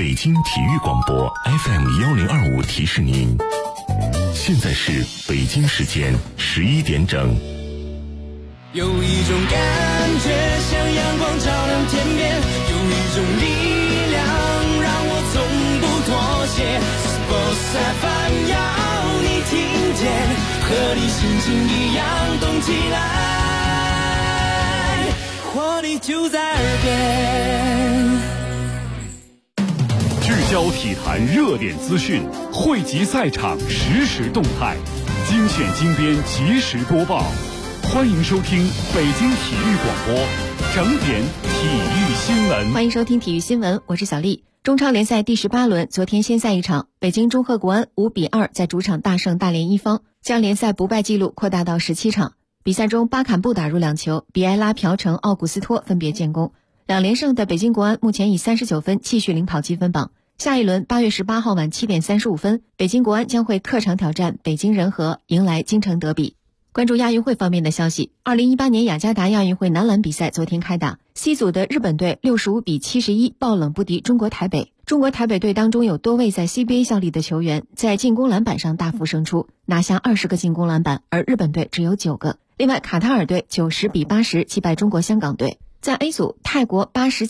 北京体育广播 FM1025提示您，现在是北京时间11点整。 有一种感觉像阳光照亮天边，有一种力量让我从不妥协。Sports FM 要你听见，和你心情一样动起来，活力就在耳边。 聚焦体坛热点资讯，汇集赛场实时动态，精选精编及时播报。欢迎收听北京体育广播整点体育新闻。 欢迎收听体育新闻，我是小丽。中超联赛第18轮，昨天先赛一场，北京中赫国安5-2在主场大胜大连一方，将联赛不败纪录扩大到17场。比赛中，巴坎布打入2球，比埃拉、朴成、奥古斯托分别建功。2连胜的北京国安目前以39分继续领跑积分榜。下一轮8月18号晚7点35分，北京国安将会客场挑战北京人和，迎来京城德比。关注亚运会方面的消息，2018年雅加达亚运会男篮比赛昨天开打， C 组的日本队65-71爆冷不敌中国台北。中国台北队当中有多位在 CBA 效力的球员，在进攻篮板上大幅胜出，拿下20个进攻篮板，而日本队只有9个。另外，卡塔尔队90-80击败中国香港队。在 A 组，泰国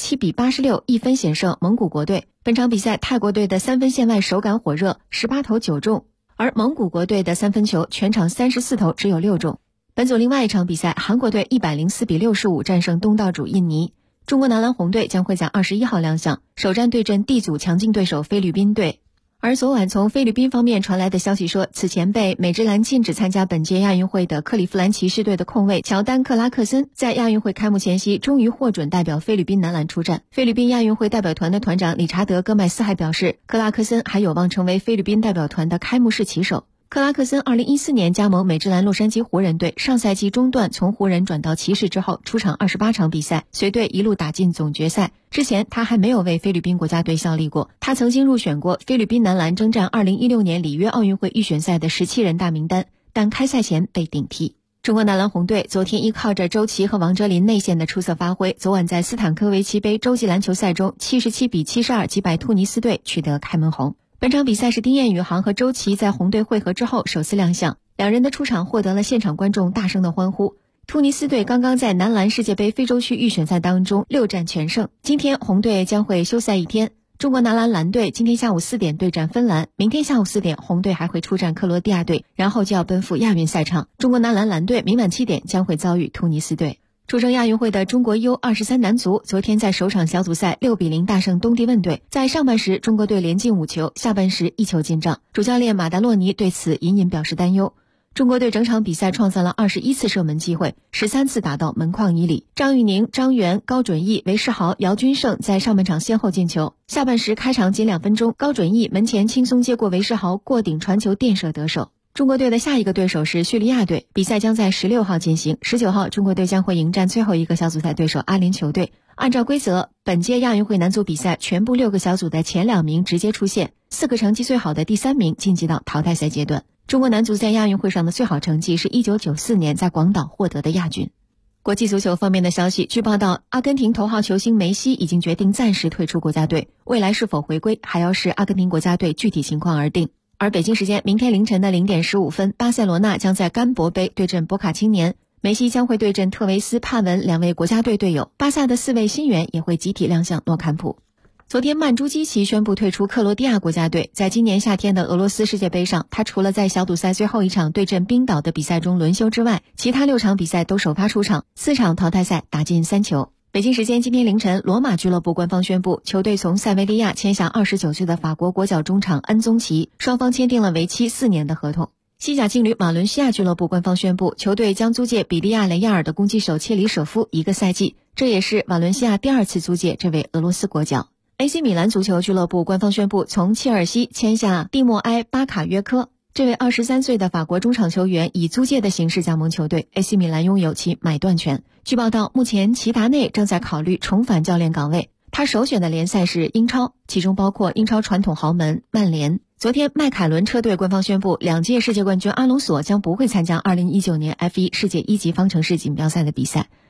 87-86一分险胜蒙古国队。本场比赛，泰国队的3分线外手感火热，18投9中。而蒙古国队的3分球全场34投只有6中。本组另外一场比赛，韩国队104-65战胜东道主印尼。中国男篮红队将会在21号亮相，首战对阵 D 组强劲对手菲律宾队。而昨晚从菲律宾方面传来的消息说，此前被美职篮禁止参加本届亚运会的克利夫兰骑士队的控卫乔丹·克拉克森，在亚运会开幕前夕终于获准代表菲律宾男篮出战。菲律宾亚运会代表团的团长理查德·戈麦斯还表示，克拉克森还有望成为菲律宾代表团的开幕式旗手。克拉克森2014年加盟美职篮洛杉矶湖人队，上赛季中段从湖人转到骑士之后，出场28场比赛，随队一路打进总决赛。之前他还没有为菲律宾国家队效力过，他曾经入选过菲律宾男篮征战2016年里约奥运会预选赛的17人大名单，但开赛前被顶替。中国男篮红队昨天依靠着周琦和王哲林内线的出色发挥，昨晚在斯坦科维奇杯洲际篮球赛中77-72击败突尼斯队，取得开门红。本场比赛是丁彦雨航和周琦在红队会合之后首次亮相，两人的出场获得了现场观众大声的欢呼。突尼斯队刚刚在男篮世界杯非洲区预选赛当中6战全胜，今天红队将会休赛一天。中国男篮蓝队今天下午4点对战芬兰，明天下午4点红队还会出战克罗地亚队，然后就要奔赴亚运赛场。中国男篮蓝队明晚7点将会遭遇突尼斯队。出征亚运会的中国 U23 男足昨天在首场小组赛6-0大胜东帝汶队，在上半时中国队连进5球，下半时1球进账。主教练马达洛尼对此隐隐表示担忧。中国队整场比赛创造了21次射门机会，13次打到门框以里。张玉宁、张元、高准翼、韦世豪、姚军胜在上半场先后进球。下半时开场仅2分钟，高准翼门前轻松接过韦世豪过顶传球垫射得手。中国队的下一个对手是叙利亚队，比赛将在16号进行。19号，中国队将会迎战最后一个小组赛对手阿联酋队。按照规则，本届亚运会男足比赛全部6个小组的前2名直接出线，4个成绩最好的第3名晋级到淘汰赛阶段。中国男足在亚运会上的最好成绩是1994年在广岛获得的亚军。国际足球方面的消息，据报道，阿根廷头号球星梅西已经决定暂时退出国家队，未来是否回归还要视阿根廷国家队具体情况而定。而北京时间明天凌晨的0点15分，巴塞罗那将在甘博杯对阵博卡青年，梅西将会对阵特维斯、帕文2位国家队队友，巴萨的4位新援也会集体亮相诺坎普。昨天曼朱基奇宣布退出克罗地亚国家队，在今年夏天的俄罗斯世界杯上，他除了在小组赛最后一场对阵冰岛的比赛中轮休之外，其他6场比赛都首发出场，4场淘汰赛打进3球。北京时间今天凌晨，罗马俱乐部官方宣布，球队从塞维利亚签下29岁的法国国脚中场恩宗奇，双方签订了为期4年的合同。西甲劲旅马伦西亚俱乐部官方宣布，球队将租借比利亚雷亚尔的攻击手切里舍夫1个赛季，这也是瓦伦西亚第2次租借这位俄罗斯国脚。AC 米兰足球俱乐部官方宣布，从切尔西签下蒂莫埃·巴卡约科，这位23岁的法国中场球员以租借的形式加盟球队 ，AC 米兰拥有其买断权。据报道，目前齐达内正在考虑重返教练岗位，他首选的联赛是英超，其中包括英超传统豪门曼联。昨天，迈凯伦车队官方宣布，2届世界冠军阿隆索将不会参加2019年F1 世界1级方程式锦标赛的比赛。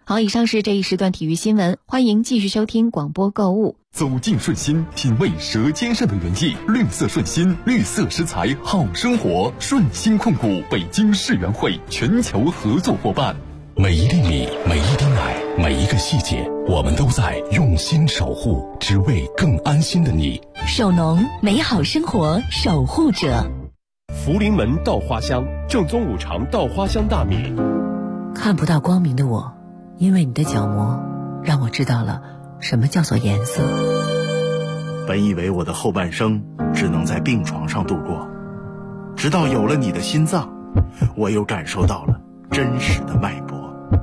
好，以上是这一时段体育新闻，欢迎继续收听广播购物。 走进顺心，品味舌尖上的原意，绿色顺心，绿色食材好生活。顺心控股北京世园会全球合作伙伴。 每一粒米，每一滴奶，每一个细节，我们都在用心守护，只为更安心的你。 守农，美好生活守护者。 福临门稻花香，正宗五常稻花香大米。 看不到光明的我，因为你的角膜让我知道了什么叫做颜色。 本以为我的后半生只能在病床上度过，直到有了你的心脏，我又感受到了真实的脉搏。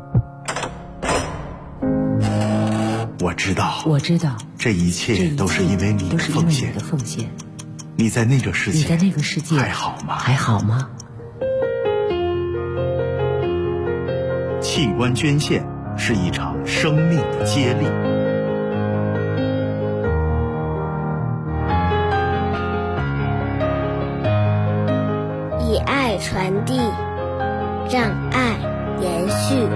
我知道这一切都是因为你的奉献。你在那个世界还好吗？器官捐献是一场生命的接力。 以爱传递，让爱延续。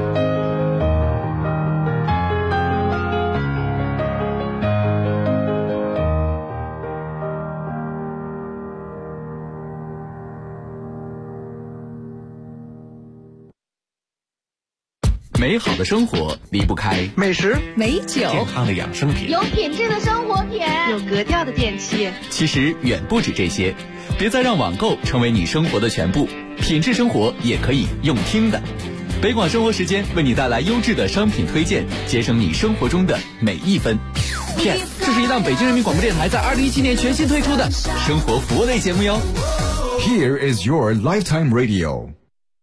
美好的生活离不开美食、 美酒、 健康的养生品， 有品质的生活品， 有格调的电器。 其实远不止这些，别再让网购成为你生活的全部，品质生活也可以用听的。北广生活时间为你带来优质的商品推荐，节省你生活中的每一分。Yes， 这是一档北京人民广播电台在2017年全新推出的生活服务类节目哟。 Here is your lifetime radio。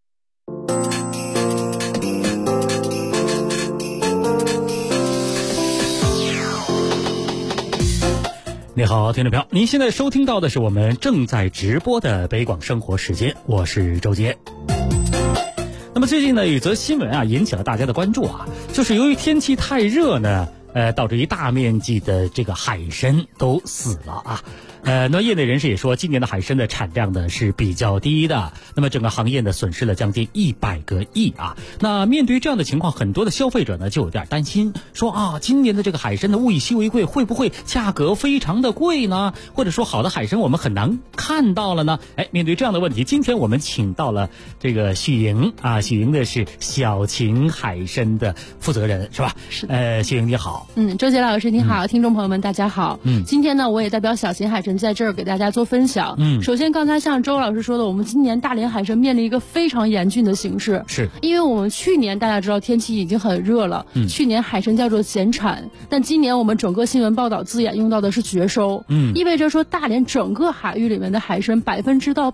你好，听众朋友，您现在收听到的是我们正在直播的北广生活时间，我是周杰。那么最近呢，有一则新闻啊，引起了大家的关注啊，就是由于天气太热呢，导致一大面积的这个海参都死了啊。那业内人士也说，今年的海参的产量呢是比较低的，那么整个行业呢损失了将近100个亿啊。那面对这样的情况，很多的消费者呢就有点担心，说啊，今年的这个海参的物以稀为贵，会不会价格非常的贵呢？或者说好的海参我们很难看到了呢？面对这样的问题，今天我们请到了这个许莹啊，许莹的是小秦海参的负责人，是吧？ 是。 许莹你好。 周杰老师你好，听众朋友们大家好。今天呢，我也代表小秦海参在这儿给大家做分享。首先刚才像周老师说的，我们今年大连海参面临一个非常严峻的形势， 是因为我们去年大家知道天气已经很热了，去年海参叫做减产，但今年我们整个新闻报道字眼用到的是绝收，意味着说大连整个海域里面的海参80%到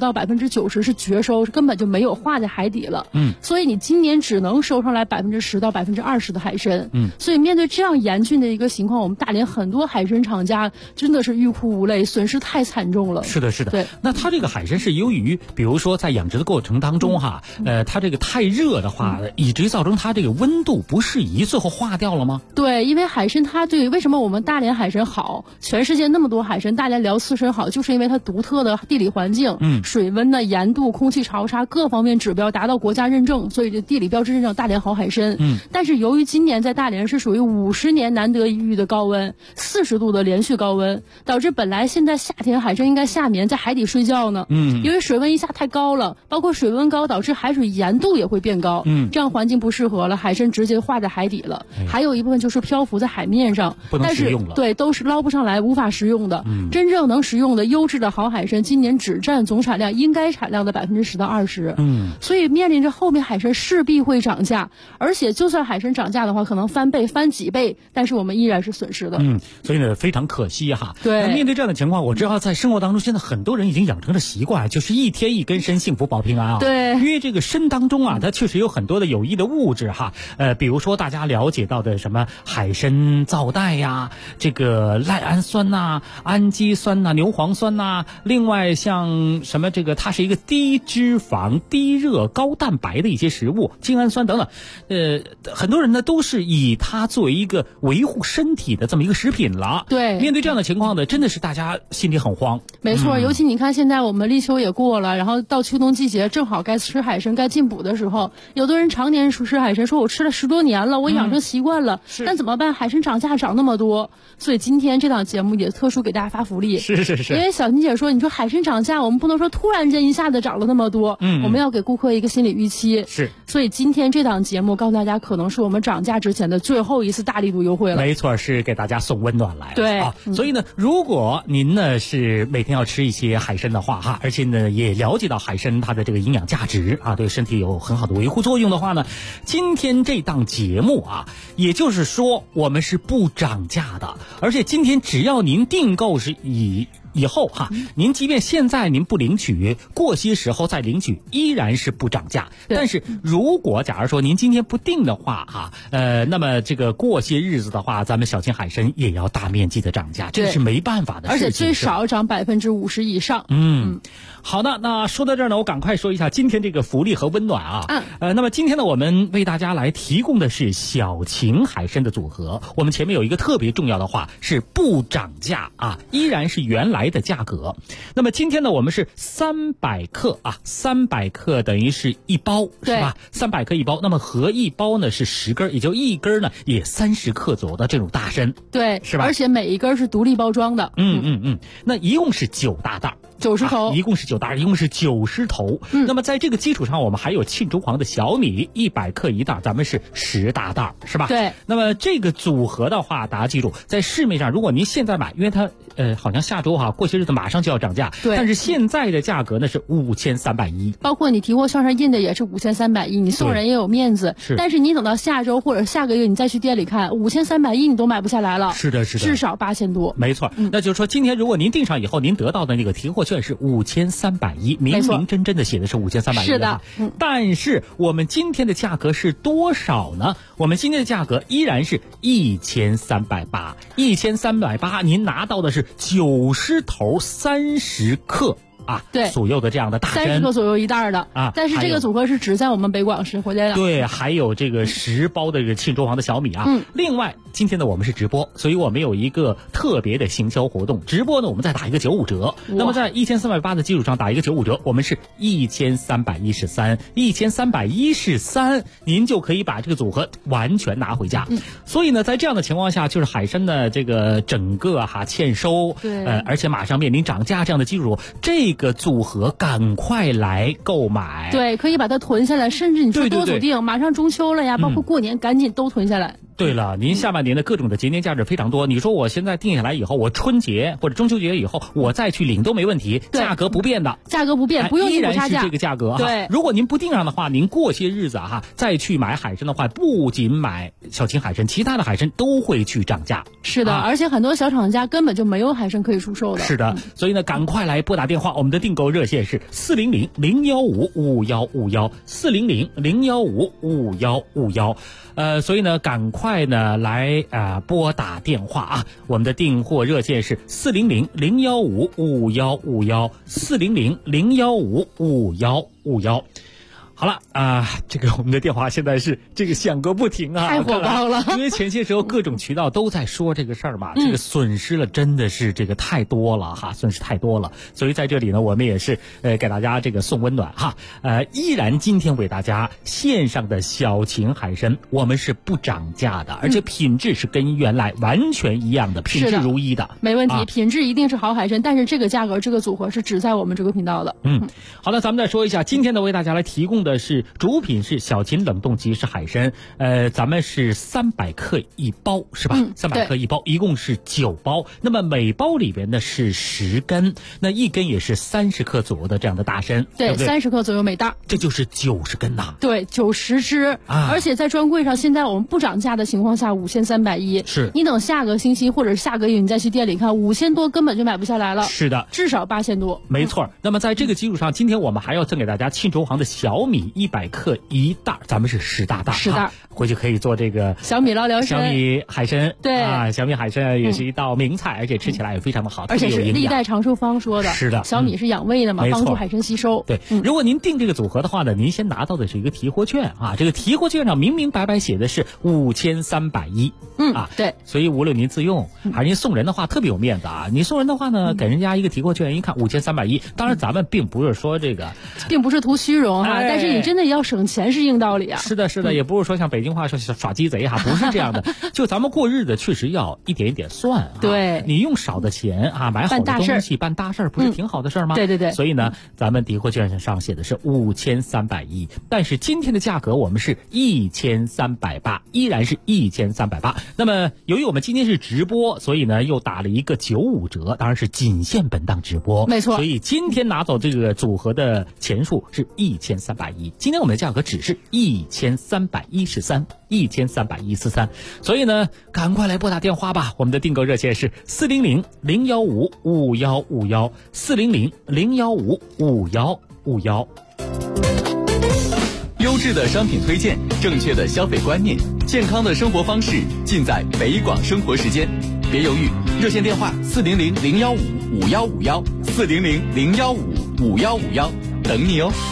90%是绝收，根本就没有化在海底了。所以你今年只能收上来10%到20%的海参。所以面对这样严峻的一个情况，我们大连很多海参厂家真的是欲哭无泪，损失太惨重了。 是的，是的。 对， 那它这个海参是由于，比如说在养殖的过程当中哈，它这个太热的话，以至于造成它这个温度不适宜，最后化掉了吗？ 对，因为海参它为什么我们大连海参好，全世界那么多海参，大连辽刺参好，就是因为它独特的地理环境，水温的盐度、空气潮差各方面指标达到国家认证，所以这地理标志认证大连好海参。但是由于今年在大连是属于50年难得一遇的高温，40度的连续高温，导致本来现在夏天海参应该夏眠在海底睡觉呢。因为水温一下太高了，包括水温高导致海水盐度也会变高，这样环境不适合了，海参直接化在海底了。还有一部分就是漂浮在海面上， 不能食用了。 对，都是捞不上来，无法食用的。真正能食用的优质的好海参，今年只占总产量应该产量的10%到20%。所以面临着后面海参势必会涨价，而且就算海参涨价的话，可能翻倍翻几倍，但是我们依然是损失的。 所以呢非常可惜哈。 对， 那面对这样的情况，我知道在生活当中，现在很多人已经养成了习惯，就是一天一根参，幸福保平安啊。 对， 因为这个参当中啊，它确实有很多的有益的物质哈。比如说大家了解到的什么海参皂苷呀，这个赖氨酸呐、氨基酸呐、牛磺酸呐，另外像什么这个它是一个低脂肪、低热、高蛋白的一些食物，精氨酸等等。很多人呢都是以它作为一个维护身体的这么一个食品了。 对， 面对这样的情况呢，真的是大家心里很慌。 没错，尤其你看现在我们立秋也过了，然后到秋冬季节正好该吃海参该进补的时候，有的人常年吃海参，说我吃了10多年了，我养成习惯了，但怎么办？海参涨价涨那么多，所以今天这档节目也特殊给大家发福利。 是， 因为小琴姐说，你说海参涨价，我们不能说突然间一下子涨了那么多，我们要给顾客一个心理预期。 是， 所以今天这档节目告诉大家，可能是我们涨价之前的最后一次大力度优惠了。 没错，是给大家送温暖来了。 对啊，所以呢，如果您呢是每天要吃一些海参的话哈，而且呢也了解到海参它的这个营养价值啊，对身体有很好的维护作用的话呢，今天这档节目啊，也就是说我们是不涨价的，而且今天只要您订购是以后哈，您即便现在您不领取，过些时候再领取，依然是不涨价。但是如果假如说您今天不订的话哈，那么这个过些日子的话，咱们小青海参也要大面积的涨价，这是没办法的事情， 而且最少涨50%以上。 好的，那说到这儿呢，我赶快说一下今天这个福利和温暖啊。那么今天呢，我们为大家来提供的是小青海参的组合。我们前面有一个特别重要的话是不涨价啊，依然是原来的价格。那么今天呢，我们是300克啊，300克等于是1包，是吧？300克1包，那么合1包呢是10根，也就1根呢也30克左右的这种大参， 对， 是吧？ 而且每一根是独立包装的。 那一共是9大袋。 90头， 一共是9袋，一共是90头。那么在这个基础上，我们还有庆州黄的小米100克1袋，咱们是10大袋，是吧？ 对。 那么这个组合的话，大家记住，在市面上，如果您现在买，因为它好像下周过些日子马上就要涨价， 对。 但是现在的价格呢是5310， 包括你提货券上印的也是5310，你送人也有面子。 是。 但是你等到下周或者下个月你再去店里看，5310你都买不下来了。 是的， 至少8000多。 没错。那就是说，今天如果您订上以后，您得到的那个提货券是5310，明明真真的写的是5310。 是的。 但是我们今天的价格是多少呢？我们今天的价格依然是1380，1380，您拿到的是90头30克。 对， 左右的这样的大参 ，30克左右1袋的啊， 但是这个组合是只在我们北广市回来的。 对，还有这个10包的这个庆州黄的小米啊。另外，今天呢我们是直播，所以我们有一个特别的行销活动，直播呢我们再打一个95折。那么在1380的基础上打一个95折，我们是1313，您就可以把这个组合完全拿回家。所以呢，在这样的情况下，就是海参的这个整个欠收， 对， 而且马上面临涨价这样的基础，这个组合赶快来购买。 对，可以把它囤下来，甚至你说多组订，马上中秋了呀，包括过年，赶紧都囤下来。 对了，您下半年的各种的节年价值非常多。你说我现在定下来以后，我春节或者中秋节以后，我再去领都没问题，价格不变的， 价格不变，不用依然是这个价格。 对， 如果您不定上的话，您过些日子再去买海参的话，不仅买小青海参，其他的海参都会去涨价。 是的，而且很多小厂家根本就没有海参可以出售的。 是的，所以呢，赶快来拨打电话，我们的订购热线是400-015-5151，400-015-5151。所以呢，赶快呢来拨打电话啊！我们的订货热线是400-015-5151，400-015-5151。好了这个我们的电话现在是这个响个不停啊， 太火爆了。 因为前些时候各种渠道都在说这个事儿嘛，这个损失了真的是这个太多了损失太多了。所以在这里呢，我们也是给大家这个送温暖依然今天为大家线上的小青海参，我们是不涨价的，而且品质是跟原来完全一样的，品质如一的， 没问题，品质一定是好海参。但是这个价格这个组合是只在我们这个频道的。 好了，咱们再说一下今天呢为大家来提供的是主品是小秦冷冻即食海参，咱们是300克1包是吧？300克1包，一共是9包。那么每包里边呢是10根，那一根也是30克左右的这样的大参，对不对 ？30克左右每袋， 这就是90根呐。 对，90只而且在专柜上，现在我们不涨价的情况下，5310 是。 你等下个星期或者是下个月，你再去店里看，5000多根本就买不下来了。 是的， 至少8000多。 没错。那么在这个基础上，今天我们还要赠给大家庆州行的小米米100克1袋，咱们是10大袋 ，10袋， 回去可以做这个小米捞聊参、 小米海参。 对啊，小米海参也是一道名菜，而且吃起来也非常的好， 而且是历代长寿方说的。 是的， 小米是养胃的嘛，帮助海参吸收。 对，如果您订这个组合的话呢，您先拿到的是一个提货券啊，这个提货券上明明白白写的是5310。 对， 所以无论您自用还是您送人的话，特别有面子啊。你送人的话呢，给人家一个提货券，一看5310。当然，咱们并不是说这个， 并不是图虚荣哈，但是你真的要省钱是硬道理啊。 是的，是的，也不是说像北京话说耍鸡贼哈，不是这样的。就咱们过日子确实要一点一点算。 对， 你用少的钱啊，买好的东西办大事儿，不是挺好的事儿吗？ 对对对。 所以呢，咱们提货券上写的是5310，但是今天的价格我们是1380，依然是1380。那么由于我们今天是直播，所以呢又打了一个95折，当然是仅限本档直播， 没错。 所以今天拿走这个组合的钱数是1310，今天我们的价格只是1313，所以呢，赶快来拨打电话吧，我们的订购热线是400-015-5151，400-015-5151。 优质的商品推荐，正确的消费观念，健康的生活方式，尽在北广生活时间。别犹豫，热线电话400-015-5151，400-015-5151，等你哦。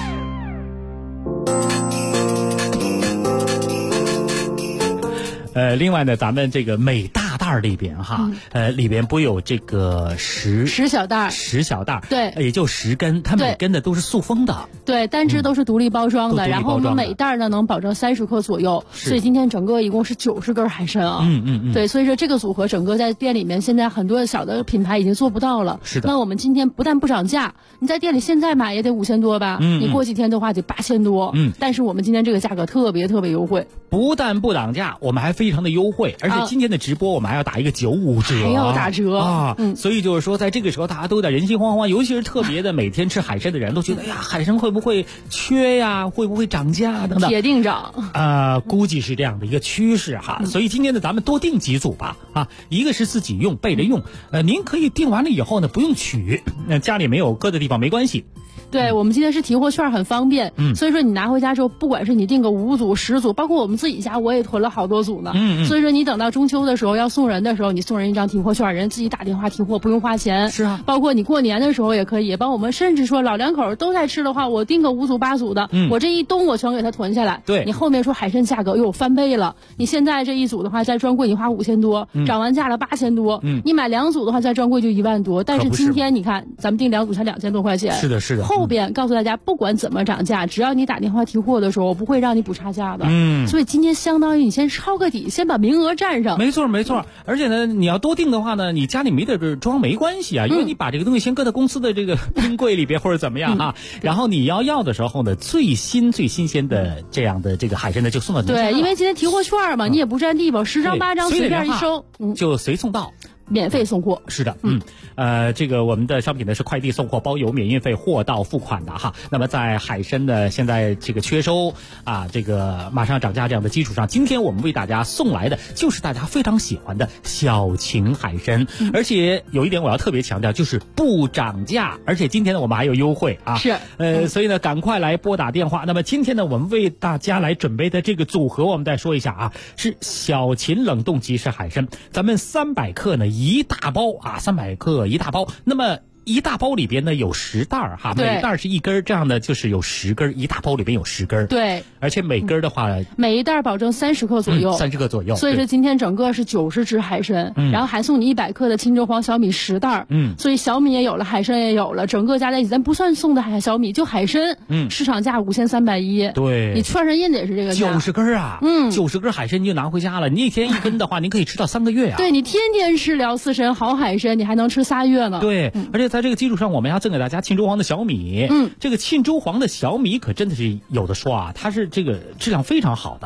另外呢，咱们这个每大袋里边哈，里边不有这个10 小袋 ，10小袋， 对， 也就10根，它每根的都是塑封的， 对，单只都是独立包装的，然后我们每袋呢能保证30克左右，所以今天整个一共是90根海参啊，对，所以说这个组合整个在店里面现在很多小的品牌已经做不到了， 是的。 那我们今天不但不涨价，你在店里现在买也得5000多吧，你过几天的话得8000多，但是我们今天这个价格特别优惠， 不但不涨价，我们还非常的优惠，而且今天的直播我们还要打一个95折， 还要打折啊！所以就是说，在这个时候大家都有点人心惶惶，尤其是特别的每天吃海参的人都觉得，哎呀，海参会不会缺呀？会不会涨价等等？ 铁定涨估计是这样的一个趋势哈。所以今天呢，咱们多订几组吧啊！一个是自己用备着用，您可以订完了以后呢，不用取，家里没有搁的地方没关系。 对，我们今天是提货券很方便，所以说你拿回家之后，不管是你订个5组、10组，包括我们自己家我也囤了好多组呢。所以说你等到中秋的时候要送人的时候，你送人一张提货券，人自己打电话提货，不用花钱。 是啊， 包括你过年的时候也可以帮我们，甚至说老两口都在吃的话，我订个5组、8组的，我这一冬我全给它囤下来。 对， 你后面说海参价格又翻倍了，你现在这一组的话在专柜你花5000多，涨完价了8000多，你买2组的话在专柜就1万多，但是今天你看咱们订2组才2000多块钱。 是的，是的。 后边告诉大家。不管怎么涨价，只要你打电话提货的时候，我不会让你补差价的。所以今天相当于你先抄个底，先把名额占上。 没错。而且呢，你要多订的话呢，你家里没地装没关系啊，因为你把这个东西先搁在公司的这个冰柜里边或者怎么样啊，然后你要的时候呢，最新鲜的这样的这个海参呢就送到你家。 对，因为今天提货券嘛，你也不占地方，10张8张随便一收， 就随送到。 免费送货。 是的，这个我们的商品呢是快递送货包邮，免运费，货到付款的哈。那么在海参的现在这个缺收啊，这个马上涨价这样的基础上，今天我们为大家送来的就是大家非常喜欢的小秦海参，而且有一点我要特别强调，就是不涨价，而且今天呢我们还有优惠啊。 是， 所以呢赶快来拨打电话。那么今天呢我们为大家来准备的这个组合，我们再说一下啊，是小秦冷冻即食海参，咱们300克呢一大包啊，300克一大包。那么一大包里边呢有10袋哈，每袋是1根，这样的就是有10根，一大包里边有10根。 对， 而且每根的话， 每一袋保证30克左右 ，30克左右。 所以说今天整个是90只海参，然后还送你100克的青州黄小米10袋。所以小米也有了，海参也有了，整个加在一起，咱不算送的小米，就海参，市场价5310。 对， 你券上印的也是这个价。 90根啊，90根海参你就拿回家了，你一天1根的话，您可以吃到3个月啊。 对，你天天吃辽四参好海参，你还能吃3月呢。 对，而且在这个基础上，我们要赠给大家沁州黄的小米。这个沁州黄的小米可真的是有的说啊，它是这个质量非常好的。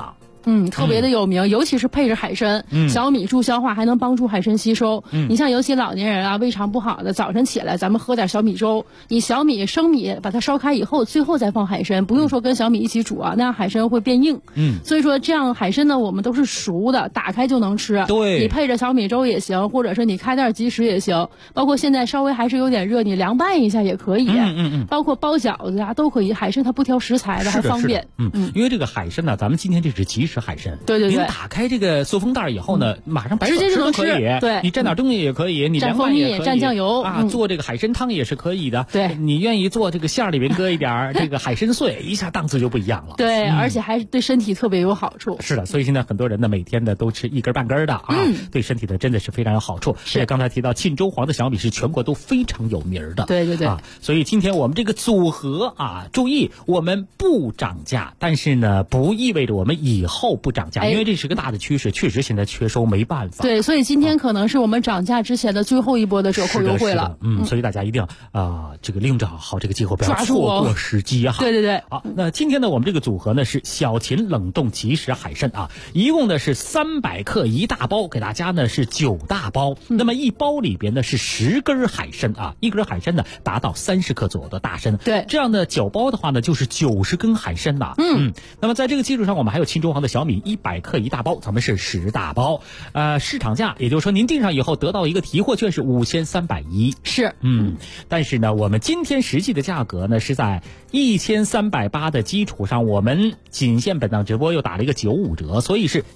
特别的有名，尤其是配着海参，小米助消化，还能帮助海参吸收。你像尤其老年人啊，胃肠不好的，早晨起来咱们喝点小米粥，你小米生米把它烧开以后，最后再放海参，不用说跟小米一起煮啊，那样海参会变硬。所以说这样海参呢，我们都是熟的，打开就能吃。 对， 你配着小米粥也行，或者是你开袋即食也行，包括现在稍微还是有点热，你凉拌一下也可以。包括包饺子啊都可以，海参它不挑食材的，还方便。 因为这个海参呢，咱们今天这是即食海参。 对， 您打开这个塑封袋以后呢，马上白直接就能吃。 对，你蘸点东西也可以，你蘸蜂蜜、蘸酱油啊，做这个海参汤也是可以的。 对， 你愿意做这个馅儿里边搁一点这个海参碎，一下档次就不一样了。 对，而且还对身体特别有好处。 是的，所以现在很多人呢，每天呢都吃一根半根的啊，对身体的真的是非常有好处。是，刚才提到沁州黄的小米是全国都非常有名的。 对啊， 所以今天我们这个组合啊，注意我们不涨价，但是呢不意味着我们以后不涨价，因为这是个大的趋势，确实现在缺收没办法。 对，所以今天可能是我们涨价之前的最后一波的折扣优惠了。 所以大家一定要这个利用好这个机会，不要错过时机哈。 对。 好，那今天呢，我们这个组合呢是小秦冷冻即食海参啊，一共呢是300克一大包，给大家呢是9大包。那么一包里边呢是10根海参啊，一根海参呢达到30克左右的大参。 对， 这样的9包的话呢就是90根海参呐。那么在这个基础上，我们还有沁州黄的小米100克一大包，咱们是10大包。市场价，也就是说您订上以后得到一个提货券是5310。 是， 但是呢，我们今天实际的价格呢是在1380的基础上，我们仅限本档直播又打了一个95折，所以是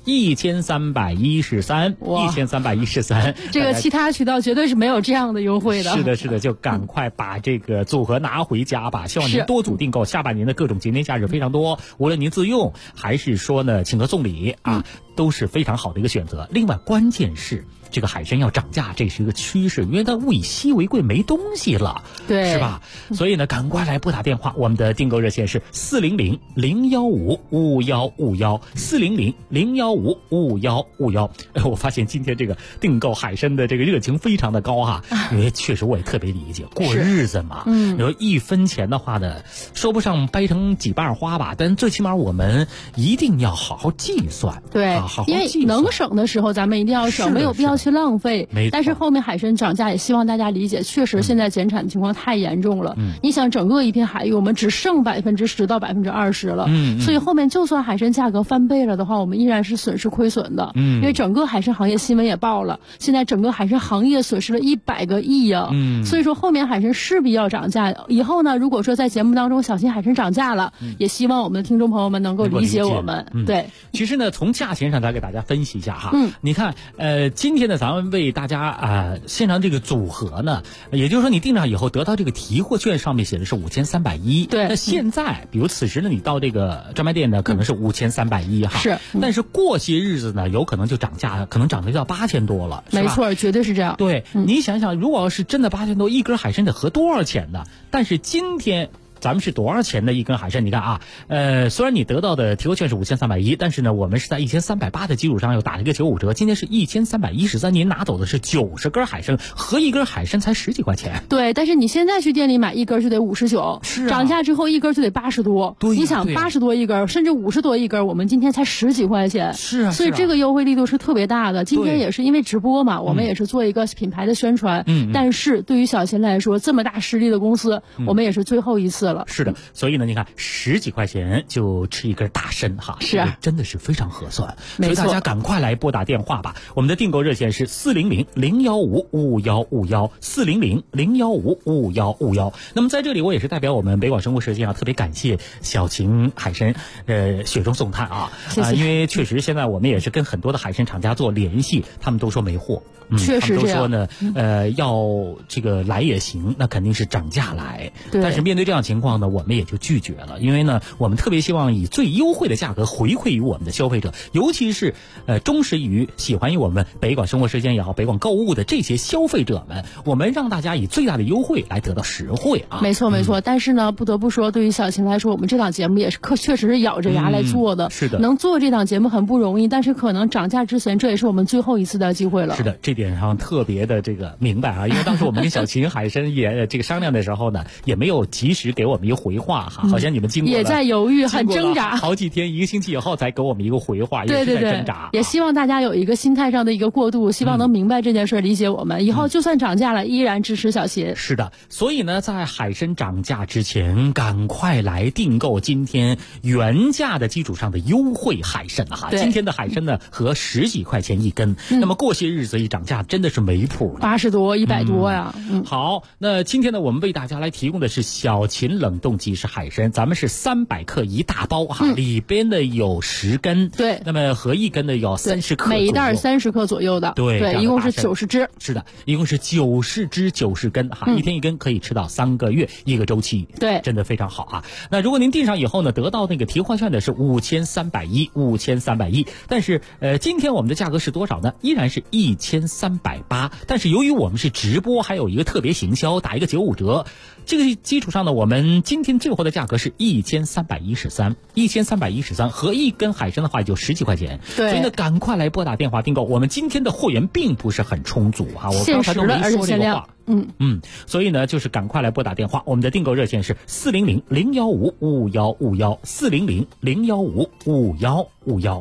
1313。 这个其他渠道绝对是没有这样的优惠的。 是的，就赶快把这个组合拿回家吧。希望您多组订购，下半年的各种节年假日非常多，无论您自用还是说呢请客送礼啊，都是非常好的一个选择。另外，关键是这个海参要涨价，这是一个趋势，因为它物以稀为贵，没东西了， 对， 是吧？所以呢，赶快来拨打电话，我们的订购热线是400-015-5151，400-015-5151。我发现今天这个订购海参的这个热情非常的高哈，因为确实我也特别理解，过日子嘛，你说1分钱的话呢，说不上掰成几瓣花吧，但最起码我们一定要好好计算， 对， 好好计算， 因为能省的时候咱们一定要省，没有必要去浪费。但是后面海参涨价，也希望大家理解，确实现在减产的情况太严重了。你想整个一片海域，我们只剩10%到20%了。所以后面就算海参价格翻倍了的话，我们依然是损失亏损的。因为整个海参行业新闻也报了，现在整个海参行业损失了100个亿呀。所以说后面海参势必要涨价。以后呢，如果说在节目当中小心海参涨价了，也希望我们的听众朋友们能够理解我们。对， 其实呢，从价钱上来给大家分析一下哈。你看，今天呢，咱们为大家献上这个组合呢，也就是说你订上以后得到这个提货券，上面写的是5310。 对， 那现在比如此时呢，你到这个专卖店呢，可能是5310哈。 是， 但是过些日子呢，有可能就涨价，可能涨得到8000多了。 没错，绝对是这样。 对，你想想，如果要是真的8000多，一根海参得合多少钱呢？但是今天咱们是多少钱的一根海参？你看啊，虽然你得到的提货券是5310，但是呢，我们是在1380的基础上又打了一个95折，今天是1313，您拿走的是90根海参，合一根海参才10几块钱。 对，但是你现在去店里买一根就得59， 是涨价之后一根就得80多。 对， 你想80多一根，甚至50多一根，我们今天才10几块钱。 是啊， 所以这个优惠力度是特别大的。今天也是因为直播嘛，我们也是做一个品牌的宣传。但是对于小秦来说，这么大实力的公司，我们也是最后一次了。 是的，所以呢，你看10几块钱就吃一根大参哈， 是啊， 真的是非常合算。 所以大家赶快来拨打电话吧。我们的订购热线是400-015-5151，400-015-5151。那么在这里，我也是代表我们北广生活设计特别感谢小秦海参雪中送炭啊， 谢谢。 因为确实现在我们也是跟很多的海参厂家做联系，他们都说没货。 确实这样。 他们都说呢，要这个来也行，那肯定是涨价来。但是面对这样情况呢，我们也就拒绝了，因为呢，我们特别希望以最优惠的价格回馈于我们的消费者，尤其是忠实于喜欢于我们北广生活时间也好，北广购物的这些消费者们，我们让大家以最大的优惠来得到实惠啊。 没错没错，但是呢，不得不说，对于小秦来说，我们这档节目也是确实是咬着牙来做的。 是的， 能做这档节目很不容易，但是可能涨价之前，这也是我们最后一次的机会了。 是的，这点上特别的这个明白啊，因为当时我们跟小秦海参也这个商量的时候呢，也没有及时给给我们一个回话哈，好像你们经过也在犹豫，很挣扎， 好几天，1个星期以后才给我们一个回话，也是在挣扎。 也希望大家有一个心态上的一个过渡，希望能明白这件事，理解我们，以后就算涨价了，依然支持小秦。 是的，所以呢，在海参涨价之前，赶快来订购今天原价的基础上的优惠海参哈。今天的海参呢，和10几块钱一根，那么过些日子一涨价，真的是没谱 ，80多、100多呀。 好，那今天呢，我们为大家来提供的是小秦冷冻即食海参，咱们是300克一大包哈，里边呢有10根， 对， 那么合一根呢有30克， 每一袋30克左右的， 对， 一共是90只， 是的，一共是90只90根哈，一天一根可以吃到3个月一个周期， 对， 真的非常好啊。那如果您订上以后呢，得到那个提换券的是5310，但是今天我们的价格是多少呢？依然是1380，但是由于我们是直播，还有一个特别行销，打一个95折，这个基础上呢，我们今天最后的价格是1313，合一根海参的话也就10几块钱， 对， 所以呢，赶快来拨打电话订购。我们今天的货源并不是很充足哈，我刚才都没说这个话。所以呢，就是赶快来拨打电话，我们的订购热线是400-015-5151，400-015-5151。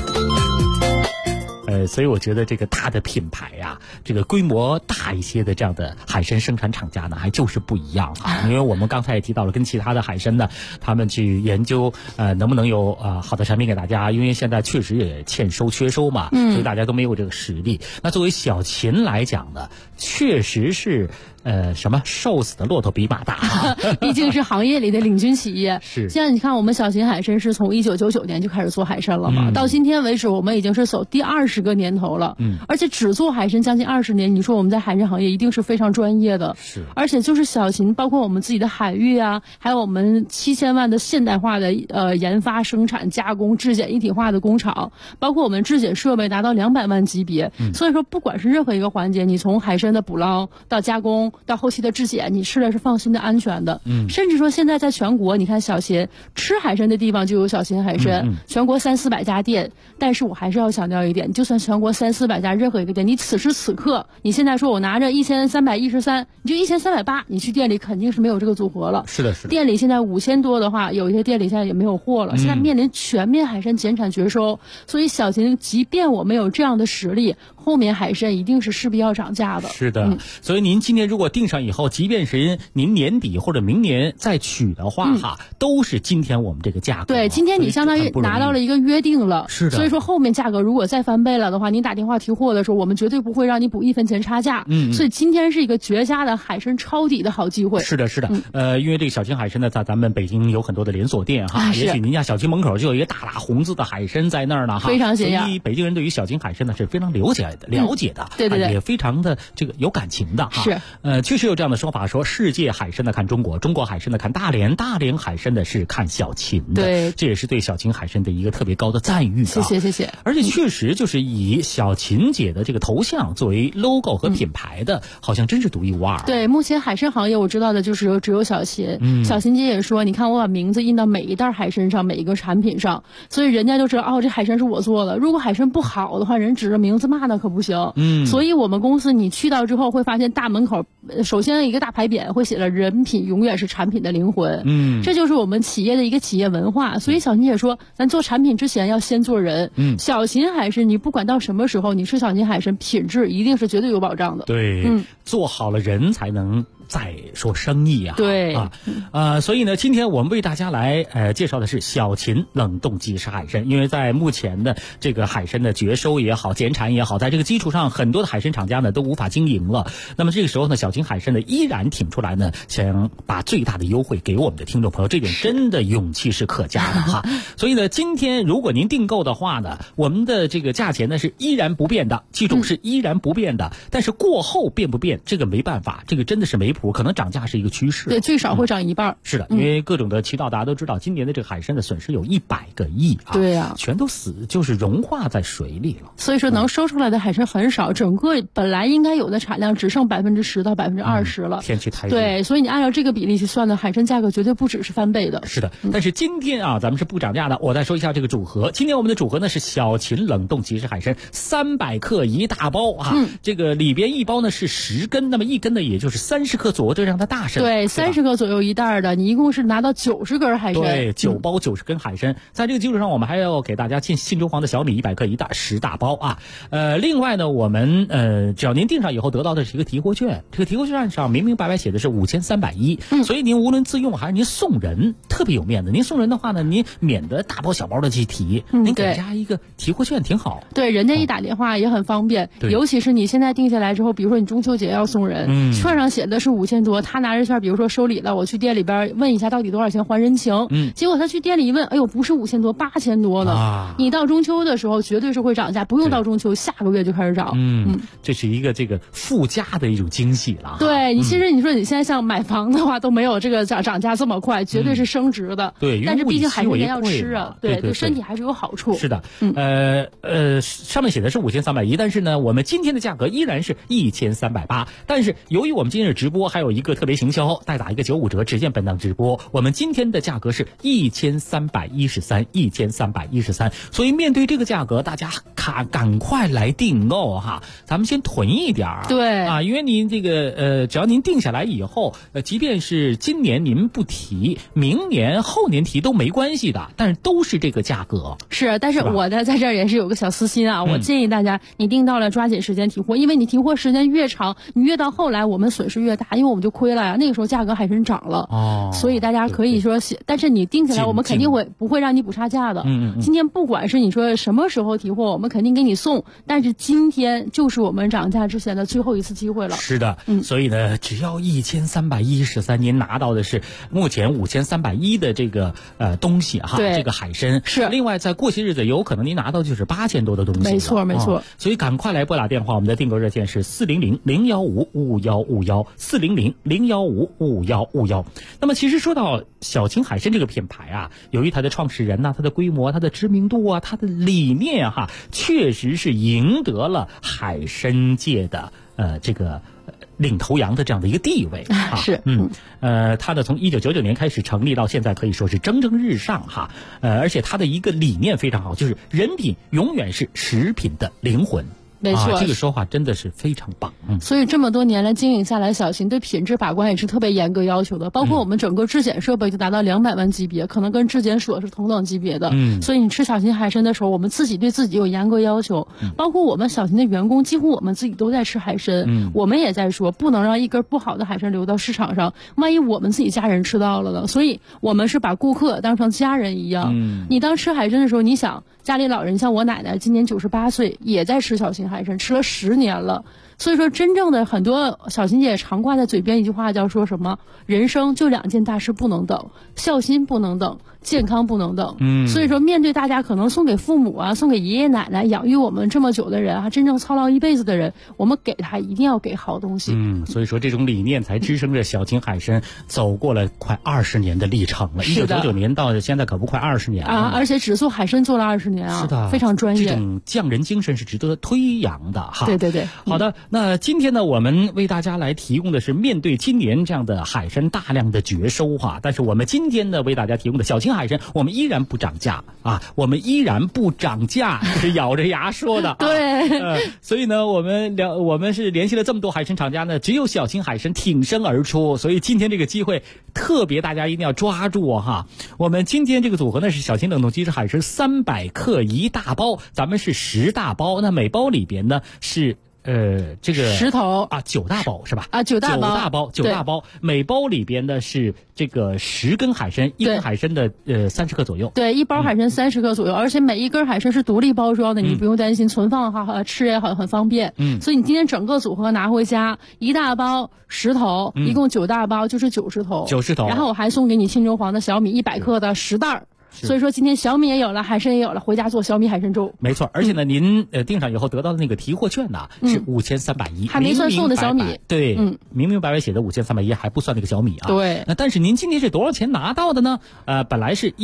所以我觉得这个大的品牌呀，这个规模大一些的这样的海参生产厂家呢，还就是不一样啊。因为我们刚才也提到了，跟其他的海参呢，他们去研究能不能有好的产品给大家，因为现在确实也欠收缺收嘛，所以大家都没有这个实力。那作为小秦来讲呢，确实是瘦死的骆驼比马大， 毕竟是行业里的领军企业。 是， 现在你看，我们小秦海参是从1999年就开始做海参了嘛，到今天为止，我们已经是走第20个年头了。而且只做海参将近20年，你说我们在海参行业一定是非常专业的。 是， 而且就是小秦，包括我们自己的海域啊，还有我们7000万的现代化的研发、生产、加工、质检一体化的工厂，包括我们质检设备达到200万级别。所以说，不管是任何一个环节，你从海参的捕捞到加工，到后期的质检，你吃的是放心的、安全的。甚至说现在在全国，你看小秦吃海参的地方就有小秦海参，全国300-400家店。但是我还是要强调一点，就算全国300-400家任何一个店，你此时此刻，你现在说我拿着1313，你就1380，你去店里肯定是没有这个组合了。 是的。 店里现在5000多的话，有一些店里现在也没有货了。现在面临全面海参减产绝收，所以小秦即便我们有这样的实力，后面海参一定是势必要涨价的。 是的，所以您今天如果订上以后，即便是您年底或者明年再取的话都是今天我们这个价格。 对，今天你相当于拿到了一个约定了。 是的。 所以说后面价格如果再翻倍了的话，你打电话提货的时候，我们绝对不会让你补1分钱差价。所以今天是一个绝佳的海参抄底的好机会。 是的。因为这个小秦海参呢，在咱们北京有很多的连锁店哈，也许您家小秦门口就有一个大红字的海参在那儿呢哈， 非常显眼。 所以北京人对于小秦海参呢是非常了解的， 对， 也非常的这个有感情的哈。 是， 确实有这样的说法，说世界海参的看中国，中国海参的看大连，大连海参的是看小秦的。 对， 这也是对小秦海参的一个特别高的赞誉。 谢谢。 而且确实就是以小秦姐的这个头像作为 logo 和品牌的，好像真是独一无二。 对，目前海参行业我知道的就是只有小秦。小秦姐也说，你看我把名字印到每一袋海参上，每一个产品上，所以人家就知道这海参是我做的。如果海参不好的话，人指着名字骂那可不行。所以我们公司你去到之后会发现大门口首先一个大牌匾会写了人品永远是产品的灵魂。这就是我们企业的一个企业文化。所以小秦也说，咱做产品之前要先做人。小秦海参你不管到什么时候，你吃小秦海参品质一定是绝对有保障的。 对，做好了人才能再说生意啊。 对所以呢，今天我们为大家来介绍的是小秦冷冻即食海参。因为在目前的这个海参的绝收也好，减产也好，在这个基础上，很多的海参厂家呢都无法经营了。那么这个时候呢，小秦海参呢依然挺出来呢，想把最大的优惠给我们的听众朋友，这点真的勇气是可嘉的哈。所以呢，今天如果您订购的话呢，我们的这个价钱呢是依然不变的，记住是依然不变的。但是过后变不变，这个没办法，这个真的是没谱，可能涨价是一个趋势。 对，最少会涨一半。 是的，因为各种的渠道大家都知道，今年的这个海参的损失有100个亿啊。 对呀， 全都就是融化在水里了。 所以说能收出来的海参很少，整个本来应该有的产量只剩10%到20%了。 天气太热。 对，所以你按照这个比例去算的，海参价格绝对不只是翻倍的。 是的，但是今天啊，咱们是不涨价的。我再说一下这个组合，今天我们的组合呢是小秦冷冻即食海参300克一大包啊。这个里边一包呢是10根，那么一根呢也就是30克左右这样的大参。 对，30克左右一袋的，你一共是拿到90根海参。 对，9包90根海参。在这个基础上，我们还要给大家进新州黄的小米100克一袋10大包啊。另外呢，我们只要您订上以后得到的是一个提货券，这个提货券上明明白白写的是5310，所以您无论自用还是您送人，特别有面子。您送人的话呢，您免得大包小包的去提，您给加一个提货券挺好。 对，人家一打电话也很方便，尤其是你现在定下来之后，比如说你中秋节要送人，券上写的是5000多，他拿着券，比如说收礼了，我去店里边问一下到底多少钱还人情，结果他去店里一问，哎呦，不是5000多，8000多呢。你到中秋的时候绝对是会涨价，不用到中秋，下个月就开始涨。 这是一个这个附加的一种惊喜了。 对，你其实你说你现在像买房的话都没有这个涨价这么快，绝对是升值的。 对， 但是毕竟海参要吃啊，对身体还是有好处。 是的，上面写的是5310，但是呢，我们今天的价格依然是1380。但是由于我们今天的直播还有一个特别行销，代打一个95折，只限本档直播，我们今天的价格是1313，所以面对这个价格，大家赶快来订购哈，咱们先囤一点儿。 对啊，因为您这个只要您定下来以后，即便是今年您不提，明年后年提都没关系的，但是都是这个价格。 是，但是我的在这儿也是有个小私心啊，我建议大家你订到了抓紧时间提货，因为你提货时间越长，你越到后来我们损失越大，因为我们就亏了呀。那个时候价格海参涨了，所以大家可以说但是你定起来我们肯定不会让你补差价的。今天不管是你说什么时候提货，我们肯定给你送，但是今天就是我们涨价之前的最后一次机会了。 是的，所以呢，只要1313，您拿到的是目前5310的这个东西哈，这个海参是。 另外，在过些日子有可能您拿到就是8000多的东西。 没错。 所以赶快来拨打电话，我们的订购热线是400-015-5151，400-015-5151。那么其实说到小青海参这个品牌啊，由于它的创始人它的规模、它的知名度啊、它的理念哈，确实是赢得了海参界的这个领头羊的这样的一个地位啊。 是， 它的从1999年开始成立到现在，可以说是蒸蒸日上哈。而且它的一个理念非常好，就是人品永远是食品的灵魂。 没错， 这个说话真的是非常棒。 所以这么多年来经营下来，小秦对品质把关也是特别严格要求的，包括我们整个质检设备就达到200万级别，可能跟质检所是同等级别的。所以你吃小秦海参的时候，我们自己对自己有严格要求，包括我们小秦的员工，几乎我们自己都在吃海参。我们也在说，不能让一根不好的海参流到市场上，万一我们自己家人吃到了呢？所以我们是把顾客当成家人一样。你当吃海参的时候，你想家里老人，像我奶奶今年98岁，也在吃小秦海参，吃了10年了。所以说真正的很多小秦姐常挂在嘴边一句话叫说什么，人生就2件大事不能等，孝心不能等，健康不能等。所以说面对大家可能送给父母啊，送给爷爷奶奶养育我们这么久的人啊，真正操劳一辈子的人，我们给他一定要给好东西。 所以说这种理念才支撑着小秦海参走过了快20年的历程了。1999年到现在可不快20年了啊！而且只做海参做了20年啊， 是的， 非常专业。 这种匠人精神是值得推扬的哈。 对。 好的，那今天呢，我们为大家来提供的是面对今年这样的海参大量的绝收哈，但是我们今天呢为大家提供的小秦海参，我们依然不涨价啊，我们依然不涨价，是咬着牙说的。 对， 所以呢，我们是联系了这么多海参厂家呢，只有小秦海参挺身而出，所以今天这个机会特别大家一定要抓住哈。我们今天这个组合呢是小秦冷冻鸡翅海参300克1大包，咱们是10大包，那每包里边呢是这个 10头啊，9大包是吧？ 啊，9大包， 每包里边的是这个10根海参，1根海参的30克左右。 对，一包海参30克左右，而且每一根海参是独立包装的，你不用担心存放哈，吃也很方便。所以你今天整个组合拿回家，1大包10头，一共9大包就是90头。 90头。 然后我还送给你新州黄的小米100克的10袋。所以说今天小米也有了，海参也有了，回家做小米海参粥。 没错，而且呢，您订上以后得到的那个提货券呢是5310， 还没算送的小米。 对，明明白白写的5310，还不算那个小米啊。 对。 那但是您今天是多少钱拿到的呢？本来是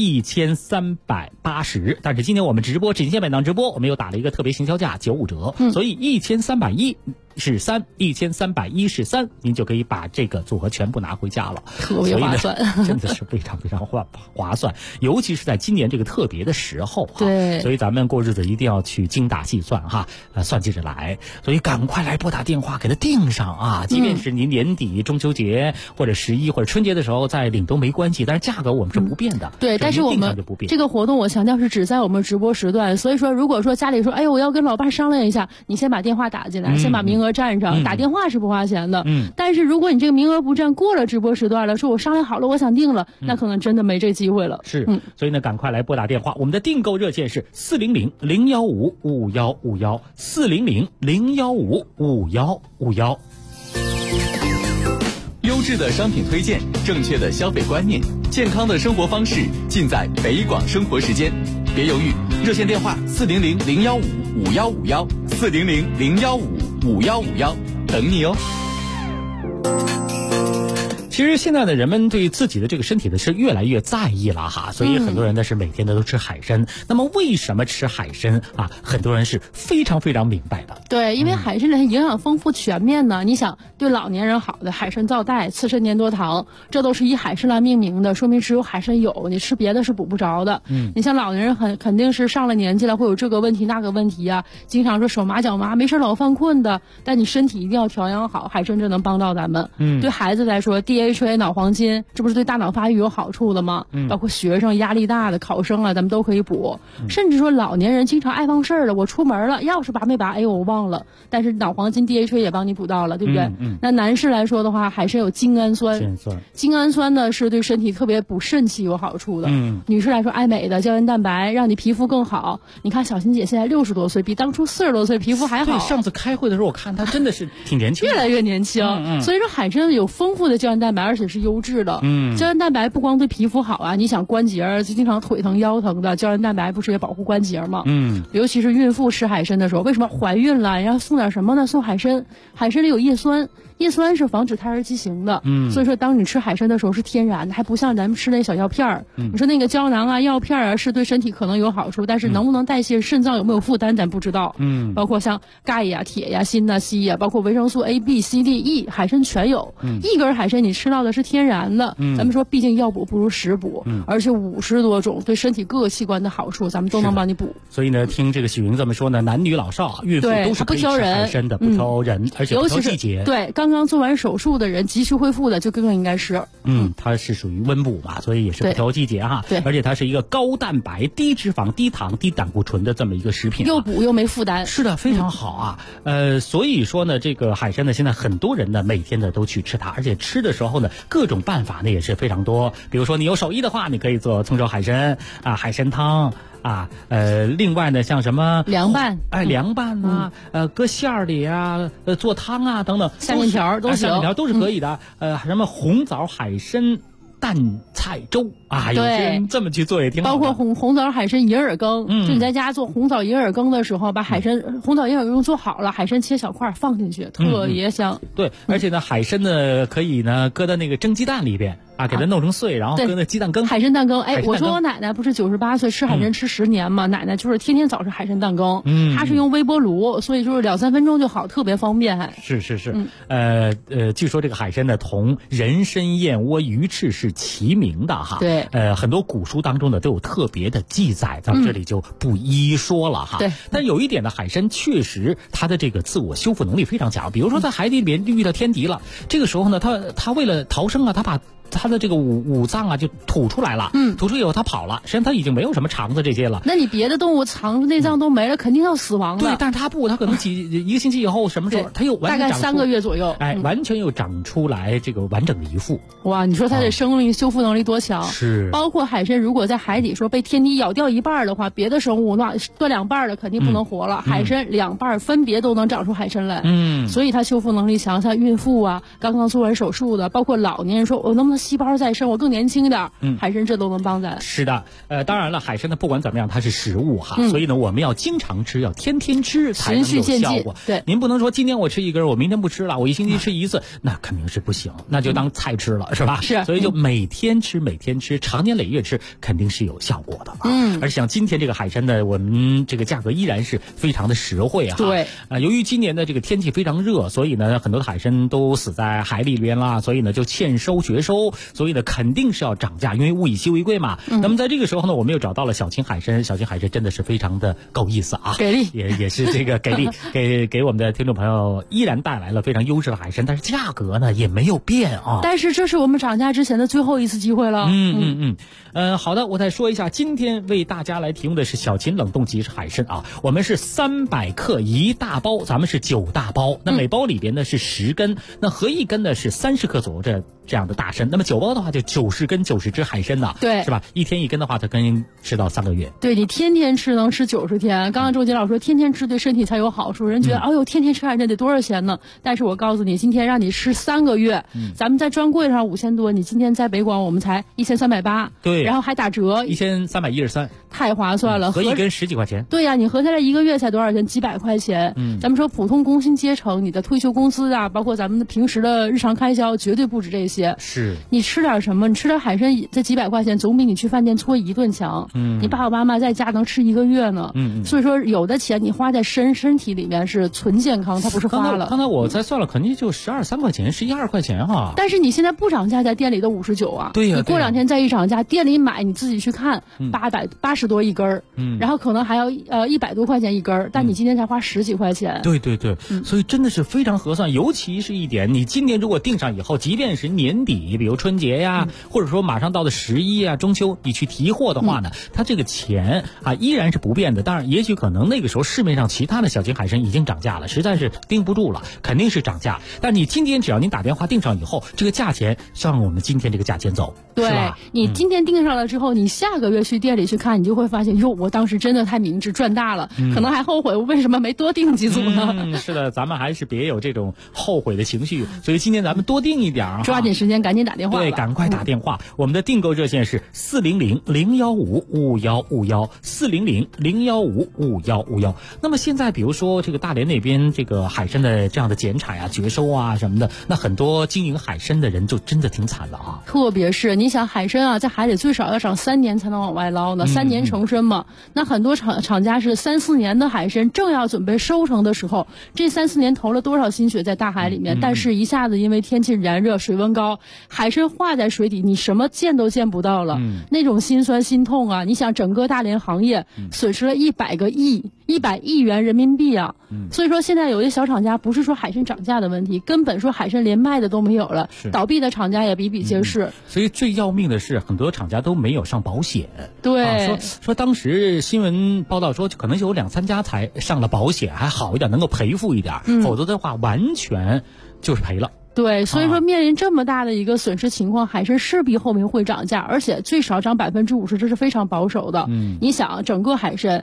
1380，但是今天我们直播仅限本档直播，我们又打了一个特别行销价95折，所以1310。 1313，您就可以把这个组合全部拿回家了， 特别划算， 真的是非常非常划算，尤其是在今年这个特别的时候哈。 对， 所以咱们过日子一定要去精打细算哈，算计着来。所以赶快来拨打电话给他定上啊！即便是您年底、中秋节或者11或者春节的时候再领都没关系，但是价格我们是不变的。 对，但是我们这个活动我强调是只在我们直播时段，所以说如果说家里说，哎呦，我要跟老爸商量一下，你先把电话打进来，先把名额占上，打电话是不花钱的。但是如果你这个名额不占，过了直播时段了，说我商量好了，我想定了，那可能真的没这机会了。 是，所以呢，赶快来拨打电话，我们的订购热线是400-015-5151，400-015-5151。 优质的商品推荐，正确的消费观念，健康的生活方式，尽在北广生活时间。别犹豫，热线电话400-015-5151，400-015-5151，等你哦。 其实现在的人们对自己的这个身体的是越来越在意了哈，所以很多人呢是每天都吃海参。那么为什么吃海参啊？很多人是非常非常明白的。 对，因为海参的营养丰富全面呢。你想对老年人好的海参皂苷、刺参粘多糖，这都是以海参来命名的，说明只有海参有，你吃别的是补不着的。你像老年人肯定是上了年纪了，会有这个问题那个问题啊，经常说手麻脚麻，没事老犯困的。但你身体一定要调养好，海参就能帮到咱们。对孩子来说，DHA 脑黄金，这不是对大脑发育有好处的吗？包括学生压力大的考生啊，咱们都可以补。甚至说老年人经常爱忘事儿了，我出门了，钥匙拔没拔？哎呦，我忘了。但是脑黄金 DHA 也帮你补到了，对不对？那男士来说的话，海参有精氨酸，精氨酸呢是对身体特别补肾气有好处的。女士来说，爱美的胶原蛋白让你皮肤更好。你看小欣姐现在60多岁，比当初40多岁皮肤还好。 对，上次开会的时候我看她真的是挺年轻的， 越来越年轻。所以说海参有丰富的胶原蛋白，而且是优质的。胶原蛋白不光对皮肤好啊，你想关节经常腿疼腰疼的，胶原蛋白不是也保护关节吗？尤其是孕妇吃海参的时候，为什么怀孕了然后送点什么呢？送海参，海参里有叶酸。叶酸是防止胎儿畸形的，所以说当你吃海参的时候是天然的，还不像咱们吃那小药片儿。你说那个胶囊啊、药片啊是对身体可能有好处，但是能不能代谢、肾脏有没有负担咱不知道。包括像钙呀、铁呀、锌呐、硒呀，包括维生素 A、B、C、D、E， 海参全有。一根海参你吃到的是天然的，咱们说毕竟药补不如食补，而且50多种对身体各个器官的好处，咱们都能帮你补。 所以呢，听这个许云这么说呢，男女老少、孕妇都是可以吃海参的，不挑人，而且不挑季节。 对，刚做完手术的人，急需恢复的就更应该吃。 它是属于温补嘛，所以也是不挑季节哈。对，而且它是一个高蛋白、低脂肪、低糖、低胆固醇的这么一个食品， 又补又没负担。 是的，非常好啊。所以说呢，这个海参呢，现在很多人呢每天呢都去吃它，而且吃的时候呢，各种办法呢也是非常多。比如说你有手艺的话，你可以做葱烧海参啊、海参汤。另外呢，像什么凉拌， 凉拌啊，搁馅儿里啊，做汤啊等等， 下面条都行， 下面条都是可以的。什么红枣海参蛋菜粥啊，有些人这么去做也挺好的。 包括红枣海参银耳羹，就你在家做红枣银耳羹的时候，把红枣银耳羹做好了，海参切小块放进去，特别香。 对，而且呢，海参呢可以呢搁到那个蒸鸡蛋里边。给它弄成碎，然后搁那鸡蛋羹。 海参蛋羹，我说我奶奶不是98岁吃海参吃10年嘛，奶奶就是天天早吃海参蛋羹。她是用微波炉，所以就是2-3分钟就好，特别方便。 是。据说这个海参呢，同人参、燕窝、鱼翅是齐名的哈。 对。 很多古书当中呢都有特别的记载，咱们这里就不一一说了哈。 对。 但有一点呢，海参确实它的这个自我修复能力非常强。比如说在海底里面遇到天敌了，这个时候呢，它为了逃生啊，它把它的这个五脏啊就吐出来了，吐出以后它跑了，实际上它已经没有什么肠子这些了。 那你别的动物肠子内脏都没了，肯定要死亡的。 对，但是它可能1个星期以后，什么时候它又完全大概3个月左右， 完全又长出来这个完整的一副。 哇，你说它的生命修复能力多强？ 是。 包括海参，如果在海底说被天敌咬掉一半的话，别的生物那断2半的肯定不能活了。海参2半分别都能长出海参来，所以它修复能力强。像孕妇啊，刚刚做完手术的，包括老年人说我能不能细胞再生，我更年轻一点，海参这都能帮咱。 是的，当然了，海参呢不管怎么样它是食物哈，所以呢我们要经常吃，要天天吃才能有效果。 对， 您不能说今天我吃1根，我明天不吃了，我1星期吃1次，那肯定是不行，那就当菜吃了，是吧？ 是， 所以就每天吃，长年累月吃，肯定是有效果的啊。而且像今天这个海参呢，我们这个价格依然是非常的实惠哈。 对， 由于今年的这个天气非常热，所以呢很多的海参都死在海里边啦，所以呢就欠收绝收，所以呢肯定是要涨价，因为物以稀为贵嘛。那么在这个时候呢，我们又找到了小青海参，小青海参真的是非常的够意思啊， 给力， 也是这个给力，给我们的听众朋友依然带来了非常优质的海参，但是价格呢也没有变啊。 但是这是我们涨价之前的最后一次机会了。 好的，我再说一下，今天为大家来提供的是小秦冷冻即食海参啊，我们是300克1大包，咱们是9大包，那每包里边呢是10根，那合1根呢是30克左右这样的大参，那么9包的话就90根90只海参呢， 对， 是吧？1天1根的话，它可以吃到3个月。 对，你天天吃能吃90天。刚刚周杰老师说天天吃对身体才有好处，人觉得哎呦天天吃海参得多少钱呢？但是我告诉你，今天让你吃3个月，咱们在专柜上5000多，你今天在北广我们才1380， 对， 然后还打折 1313， 太划算了， 合1根10几块钱。 对呀，你合下来1个月才多少钱？几百块钱。咱们说普通工薪阶层，你的退休工资啊，包括咱们的平时的日常开销，绝对不止这些。 是， 你吃点什么？你吃点海参，这几百块钱总比你去饭店搓1顿强。你爸爸妈妈在家能吃1个月呢。所以说有的钱你花在身体里面是存健康，它不是花了。 刚才我才算了，肯定就12、3块钱，11、2块钱哈。 但是你现在不涨价，在店里都59啊。 对呀， 你过2天再一涨价，店里买你自己去看，880多1根儿，然后可能还要100多块钱1根儿，但你今天才花10几块钱。 对，所以真的是非常合算。尤其是一点，你今年如果订上以后，即便是年底，比如春节呀，或者说马上到的11啊、中秋，你去提货的话呢，它这个钱啊依然是不变的。当然，也许可能那个时候市面上其他的小型海参已经涨价了，实在是盯不住了，肯定是涨价。但你今天只要您打电话订上以后，这个价钱是按我们今天这个价钱走， 对吧？ 你今天订上了之后，你下个月去店里去看，你就会发现，哟，我当时真的太明智，赚大了，可能还后悔我为什么没多订几组呢？ 是的，咱们还是别有这种后悔的情绪，所以今天咱们多订一点啊， 抓紧时间赶紧打电话。 对，赶快打电话。我们的订购热线是400-015-5151，400-015-5151。那么现在比如说这个大连那边这个海参的这样的减产啊、绝收啊什么的，那很多经营海参的人就真的挺惨的啊。 特别是你想海参啊，在海里最少要长3年才能往外捞呢，3年成参嘛。那很多厂家是3、4年的海参正要准备收成的时候，这3、4年投了多少心血在大海里面，但是一下子因为天气炎热、水温高，海参化在水底，你什么见都见不到了，那种心酸心痛啊！你想整个大连行业损失了100亿元人民币啊！所以说现在有些小厂家不是说海参涨价的问题，根本说海参连卖的都没有了，倒闭的厂家也比比皆是。 所以最要命的是，很多厂家都没有上保险。 对， 说当时新闻报道说，可能有2、3家才上了保险，还好一点，能够赔付一点，否则的话完全就是赔了。 对，所以说面临这么大的一个损失情况，海参势必后面会涨价，而且最少涨50%，这是非常保守的。你想整个海参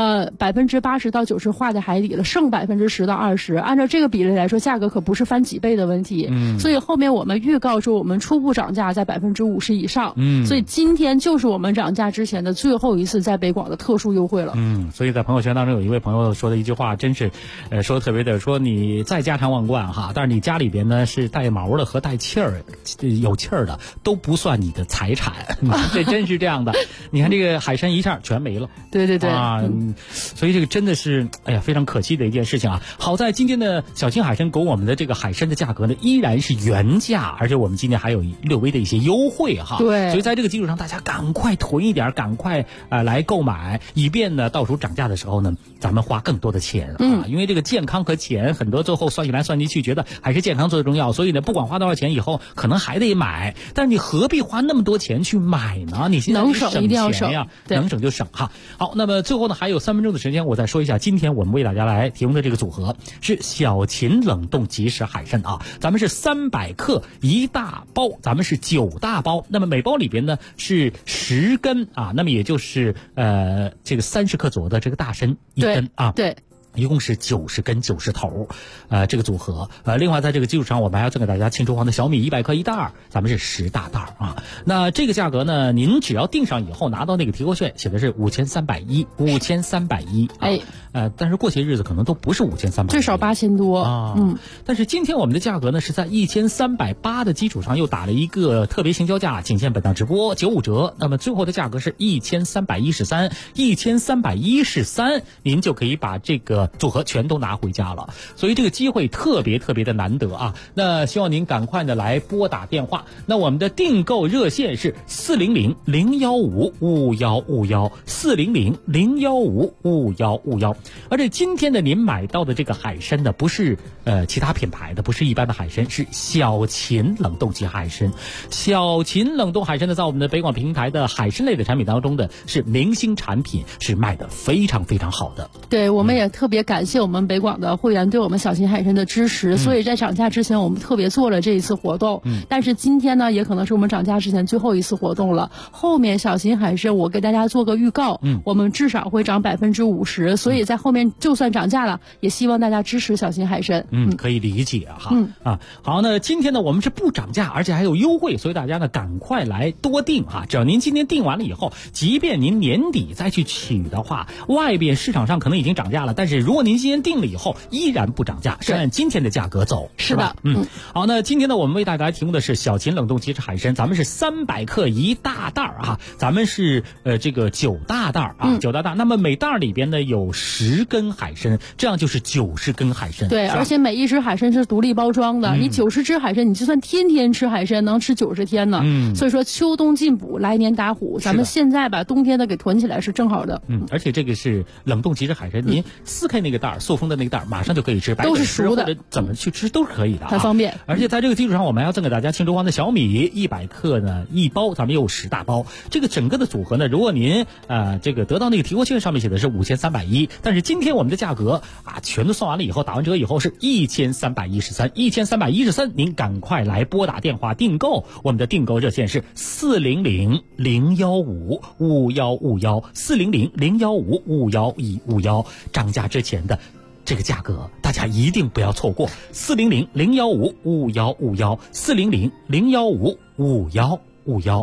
，80%到90%化在海底了，剩10%到20%，按照这个比例来说，价格可不是翻几倍的问题。所以后面我们预告说，我们初步涨价在50%以上。所以今天就是我们涨价之前的最后一次在北广的特殊优惠了。 所以在朋友圈当中有一位朋友说的一句话，真是，说的特别的，说你再家常万贯哈，但是你家里边呢是带毛的和带气儿、有气儿的都不算你的财产，这真是这样的。你看这个海参一下全没了。 对啊，所以这个真的是非常可惜的一件事情啊。好在今天的小青海参给我们的这个海参的价格呢依然是原价，而且我们今天还有略微的一些优惠哈。 对， 所以在这个基础上，大家赶快囤一点，赶快来购买，以便呢到时候涨价的时候呢，咱们花更多的钱啊。因为这个健康和钱，很多最后算起来算进去，觉得还是健康最重要，所以呢不管花多少钱，以后可能还得买，但是你何必花那么多钱去买呢？你现在能省一定要省呀，能省就省哈。好，那么最后呢还有3分钟的时间，我再说一下今天我们为大家来提供的这个组合是小秦冷冻即食海参啊，咱们是300克1大包，咱们是9大包，那么每包里边呢是10根啊，那么也就是这个30克左右的这个大参1根啊。 对。 一共是90根90头，这个组合。另外在这个基础上，我们还要赠给大家青州黄的小米100克1袋，咱们是10大袋啊。那这个价格呢，您只要订上以后拿到那个提货券，写的是5310，5310。但是过些日子可能都不是5300， 最少8000多啊。但是今天我们的价格呢是在1380的基础上又打了一个特别行销价，仅限本档直播95折。那么最后的价格是1313，您就可以把这个组合全都拿回家了。所以这个机会特别的难得啊。那希望您赶快的来拨打电话。那我们的订购热线是400-015-5151，400-015-5151。而且今天的您买到的这个海参呢，不是其他品牌的，不是一般的海参，是小秦冷冻级海参。小秦冷冻海参呢，在我们的北广平台的海参类的产品当中的是明星产品，是卖的非常好的。 对，我们也特别感谢我们北广的会员对我们小秦海参的支持，所以在涨价之前我们特别做了这一次活动。但是今天呢，也可能是我们涨价之前最后一次活动了。后面小秦海参我给大家做个预告，我们至少会涨50%，所以在后面就算涨价了，也希望大家支持小秦海参。 可以理解哈。好，那今天呢我们是不涨价，而且还有优惠，所以大家呢赶快来多订啊！只要您今天订完了以后，即便您年底再去取的话，外边市场上可能已经涨价了，但是如果您今天订了以后依然不涨价，是按今天的价格走，是吧？好，那今天呢我们为大家提供的是小秦冷冻即食海参，咱们是300克1大袋啊，咱们是这个9大袋啊，9大袋。那么每袋里边呢有10根海参，这样就是90根海参。 对，而且每一只海参是独立包装的，你90只海参，你就算天天吃海参，能吃90天呢。所以说秋冬进补，来年打虎，咱们现在把冬天的给囤起来是正好的。 而且这个是冷冻即食海参，您撕开那个袋，塑封的那个袋，马上就可以吃， 都是熟的， 或者怎么去吃都是可以的， 很方便。 而且在这个基础上，我们还要赠给大家青州黄的小米100克呢1包，咱们有10大包。这个整个的组合呢，如果您这个得到那个提货券上面写的是5310，但是今天我们的价格全都算完了以后，打完折以后是1313，您赶快来拨打电话订购，我们的订购热线是400-015-5151，400-015-5151，涨价之前的这个价格大家一定不要错过，400-015-5151，400-015-5151。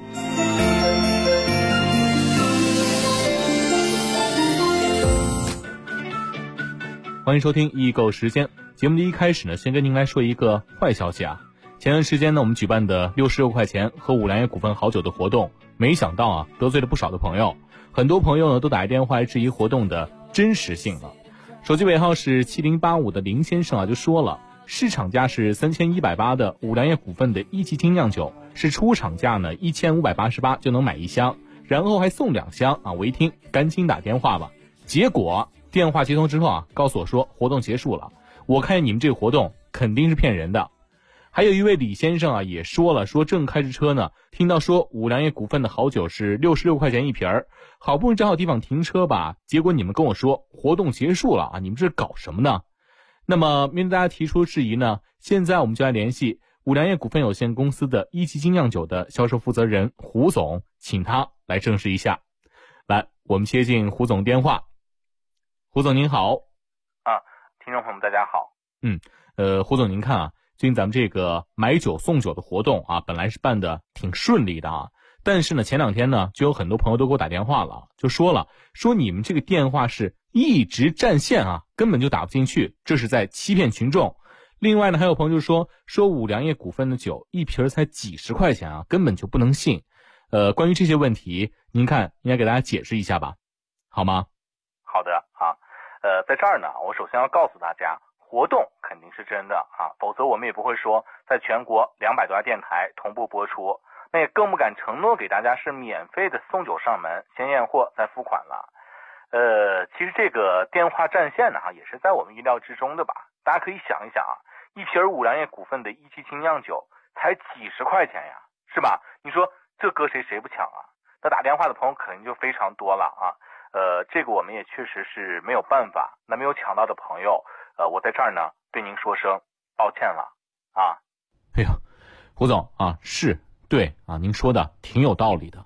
欢迎收听易购时间。节目的一开始呢，先跟您来说一个坏消息啊。前段时间呢，我们举办的66块钱喝五粮液股份好酒的活动，没想到得罪了不少的朋友。很多朋友呢都打电话来质疑活动的真实性了。手机尾号是7085的林先生就说了，市场价是3180的五粮液股份的1级精酿酒，是出厂价呢1588就能买1箱，然后还送2箱我一听赶紧打电话吧。结果电话接通之后告诉我说活动结束了，我看你们这个活动肯定是骗人的。还有一位李先生也说了，说正开着车呢，听到说五粮液股份的好酒是66块钱一瓶儿，好不容易找好地方停车吧，结果你们跟我说活动结束了你们这搞什么呢？那么面对大家提出质疑呢，现在我们就来联系五粮液股份有限公司的1级精酿酒的销售负责人胡总，请他来证实一下。来，我们接进胡总电话。胡总您好。 听众朋友们大家好。 胡总您看最近咱们这个买酒送酒的活动本来是办的挺顺利的但是呢前2天呢就有很多朋友都给我打电话了，就说你们这个电话是一直占线根本就打不进去，这是在欺骗群众。另外呢还有朋友就说五粮液股份的酒一瓶才几十块钱根本就不能信。关于这些问题您看应该给大家解释一下吧，好吗？ 好的在这儿呢我首先要告诉大家，活动肯定是真的否则我们也不会说在全国200多家电台同步播出，那也更不敢承诺给大家是免费的送酒上门，先验货再付款了。其实这个电话占线呢也是在我们意料之中的吧。大家可以想一想一瓶五粮液股份的1级精酿酒才几十块钱呀，是吧？你说这搁谁不抢那打电话的朋友肯定就非常多了这个我们也确实是没有办法。那没有抢到的朋友我在这儿呢对您说声抱歉了哎呀，胡总是对您说的挺有道理的，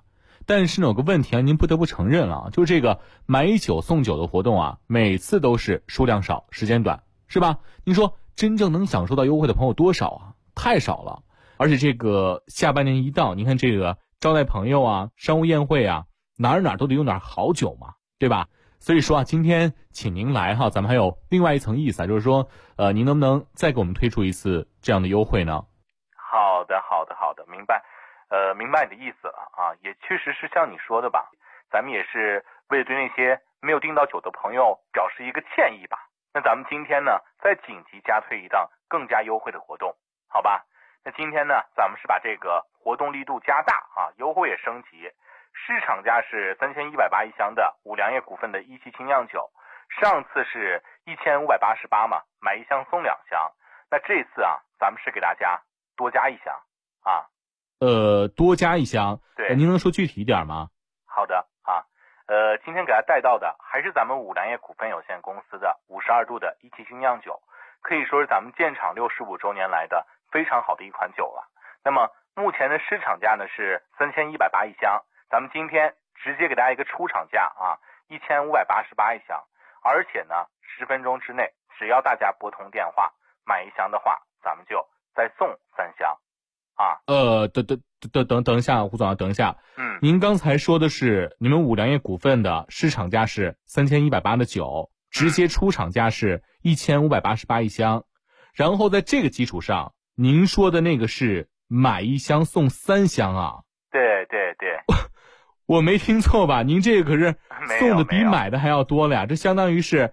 但是呢有个问题啊，您不得不承认了，就这个买酒送酒的活动啊，每次都是数量少，时间短，是吧？您说真正能享受到优惠的朋友多少啊？太少了。而且这个下半年一到，您看这个招待朋友啊，商务宴会啊，哪儿都得用点好酒嘛，对吧？所以说啊，今天请您来哈，咱们还有另外一层意思啊，就是说您能不能再给我们推出一次这样的优惠呢？ 好的，明白。明白你的意思了啊，也确实是像你说的吧，咱们也是为了对那些没有订到酒的朋友表示一个歉意吧。那咱们今天呢，再紧急加推一档更加优惠的活动，好吧？那今天呢，咱们是把这个活动力度加大啊，优惠也升级。市场价是3180一箱的五粮液股份的一期精酿酒，上次是1588嘛，买一箱送2箱。那这次啊，咱们是给大家多加一箱啊。 多加一箱， 对， 您能说具体一点吗？ 好的啊，今天给大家带到的还是咱们五粮液股份有限公司的52度的一期精酿酒，可以说是咱们建厂65周年来的非常好的一款酒了。那么目前的市场价呢是3180一箱，咱们今天直接给大家一个出厂价啊，1588一箱，而且呢10分钟之内，只要大家拨通电话买一箱的话，咱们就再送3箱。啊， 等一下，胡总，等一下。您刚才说的是你们五粮液股份的市场价是3180的酒，直接出厂价是1588一箱，然后在这个基础上，您说的那个是买一箱送3箱啊？ 对， 我没听错吧？您这个可是送的比买的还要多了呀，这相当于是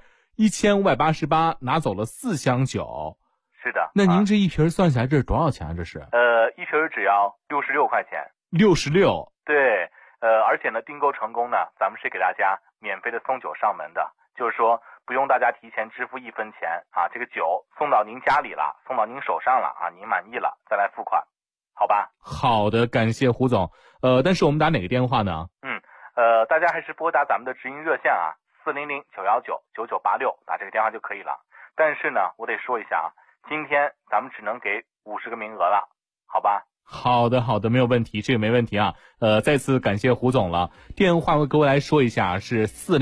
1588拿走了4箱酒。 是的。 那您这一瓶算下来这是多少钱啊？这是？ 一瓶只要66块钱。 66。 对，而且呢，订购成功呢，咱们是给大家免费的送酒上门的，就是说不用大家提前支付1分钱啊，这个酒送到您家里了，送到您手上了啊，您满意了再来付款，好吧？ 好的，感谢胡总。但是我们打哪个电话呢？ 大家还是拨打咱们的直营热线啊，400-919-9986，打这个电话就可以了。但是呢，我得说一下啊，今天咱们只能给50个名额了，好吧？ 好的，没有问题，这个没问题啊。再次感谢胡总了。电话我各位来说一下，是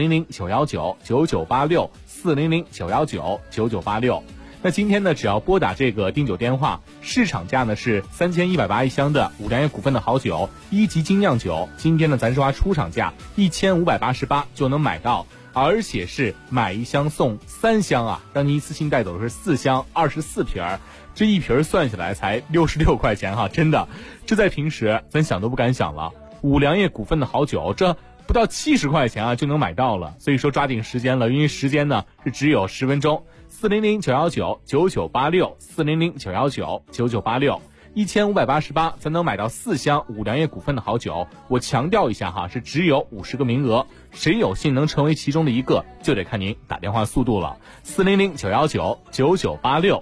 400-919-9986 400-919-9986。那今天呢，只要拨打这个订酒电话，市场价呢是3180一箱的五粮液股份的好酒1级精酿酒，今天呢咱是花出厂价1588就能买到，而且是买一箱送3箱啊，让您一次性带走的是4箱24瓶，这一瓶算下来才66块钱哈，真的，这在平时咱想都不敢想了。五粮液股份的好酒，这不到70块钱啊就能买到了，所以说抓紧时间了，因为时间呢是只有10分钟。400-919-9986 400-919-9986 1588才能买到4箱五粮液股份的好酒。我强调一下哈，是只有50个名额，谁有幸能成为其中的一个，就得看您打电话速度了。400-919-9986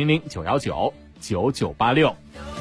400-919-9986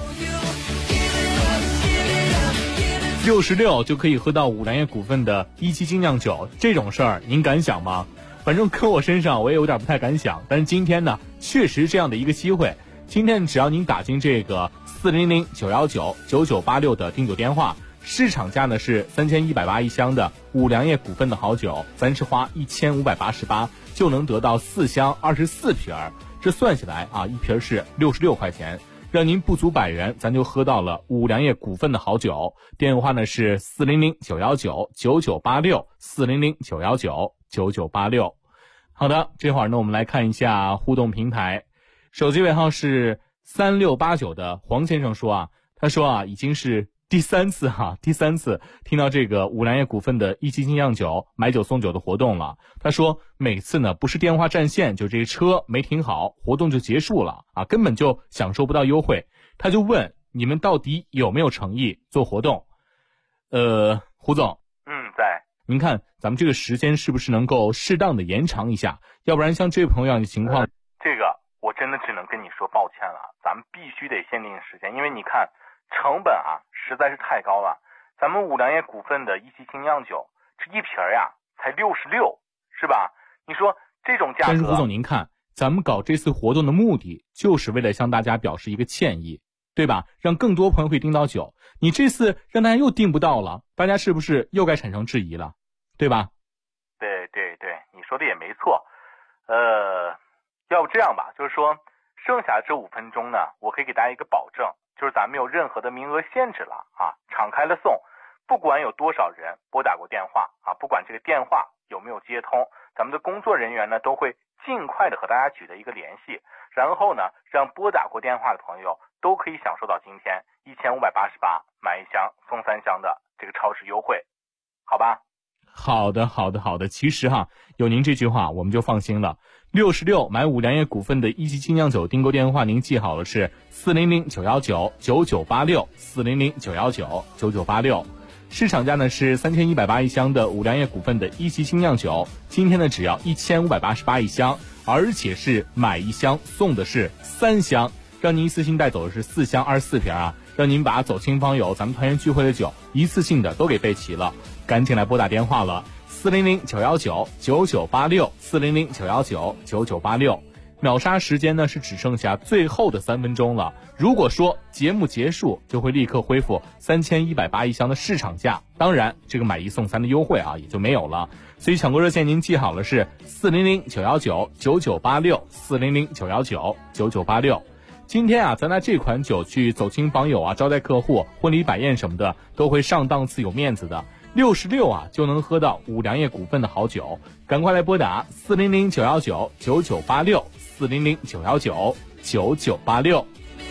66就可以喝到五粮液股份的1期精酿酒，这种事儿您敢想吗？反正搁我身上我也有点不太敢想，但是今天呢确实这样的一个机会，今天只要您打进这个400-919-9986的订酒电话，市场价呢是3180一箱的五粮液股份的好酒，咱是花1588就能得到4箱24瓶，这算下来啊，一瓶是66块钱，让您不足100元咱就喝到了五粮液股份的好酒。电话呢是400-919-9986 400-919-9986。好的，这会儿呢我们来看一下互动平台，手机尾号是3689的黄先生说啊，他说啊已经是第三次听到这个五粮液股份的1期精酿酒买酒送酒的活动了。他说每次呢不是电话占线，就这车没停好，活动就结束了啊，根本就享受不到优惠。他就问你们到底有没有诚意做活动？胡总， 在。 您看咱们这个时间是不是能够适当的延长一下？要不然像这位朋友样的情况， 这个我真的只能跟你说抱歉了，咱们必须得限定时间，因为你看成本啊实在是太高了。咱们五粮液股份的1期精酿酒，这一瓶呀才66，是吧？你说这种价格。 但是胡总您看，咱们搞这次活动的目的就是为了向大家表示一个歉意， 对吧？让更多朋友可以订到酒。你这次让大家又订不到了，大家是不是又该产生质疑了，对吧？ 对，你说的也没错。要不这样吧，就是说剩下这5分钟呢，我可以给大家一个保证，就是咱没有任何的名额限制了啊，敞开了送，不管有多少人拨打过电话啊，不管这个电话有没有接通，咱们的工作人员呢都会尽快的和大家取得一个联系，然后呢，让拨打过电话的朋友都可以享受到今天1588买1箱送3箱的这个超市优惠，好吧？ 好的。其实有您这句话我们就放心了。66买5粮液股份的一级精酿酒订购电话您记好了，是400-919-9986 400-919-9986。市场价呢是3180一箱的5粮液股份的一级精酿酒，今天呢只要1588一箱，而且是买1箱送的是3箱，让您一次性带走的是4箱24瓶啊，让您把走亲访友咱们团圆聚会的酒一次性的都给备齐了。赶紧来拨打电话了，400-919-9986 400-919-9986。秒杀时间呢是只剩下最后的3分钟了，如果说节目结束就会立刻恢复3180一箱的市场价，当然这个买1送3的优惠也就没有了。所以抢购热线您记好了，是400-919-9986 400-919-9986。今天咱拿这款酒去走亲访友招待客户、婚礼摆宴什么的都会上档次有面子的。66就能喝到5粮液股份的好酒，赶快来拨打400-919-9986 400-919-9986。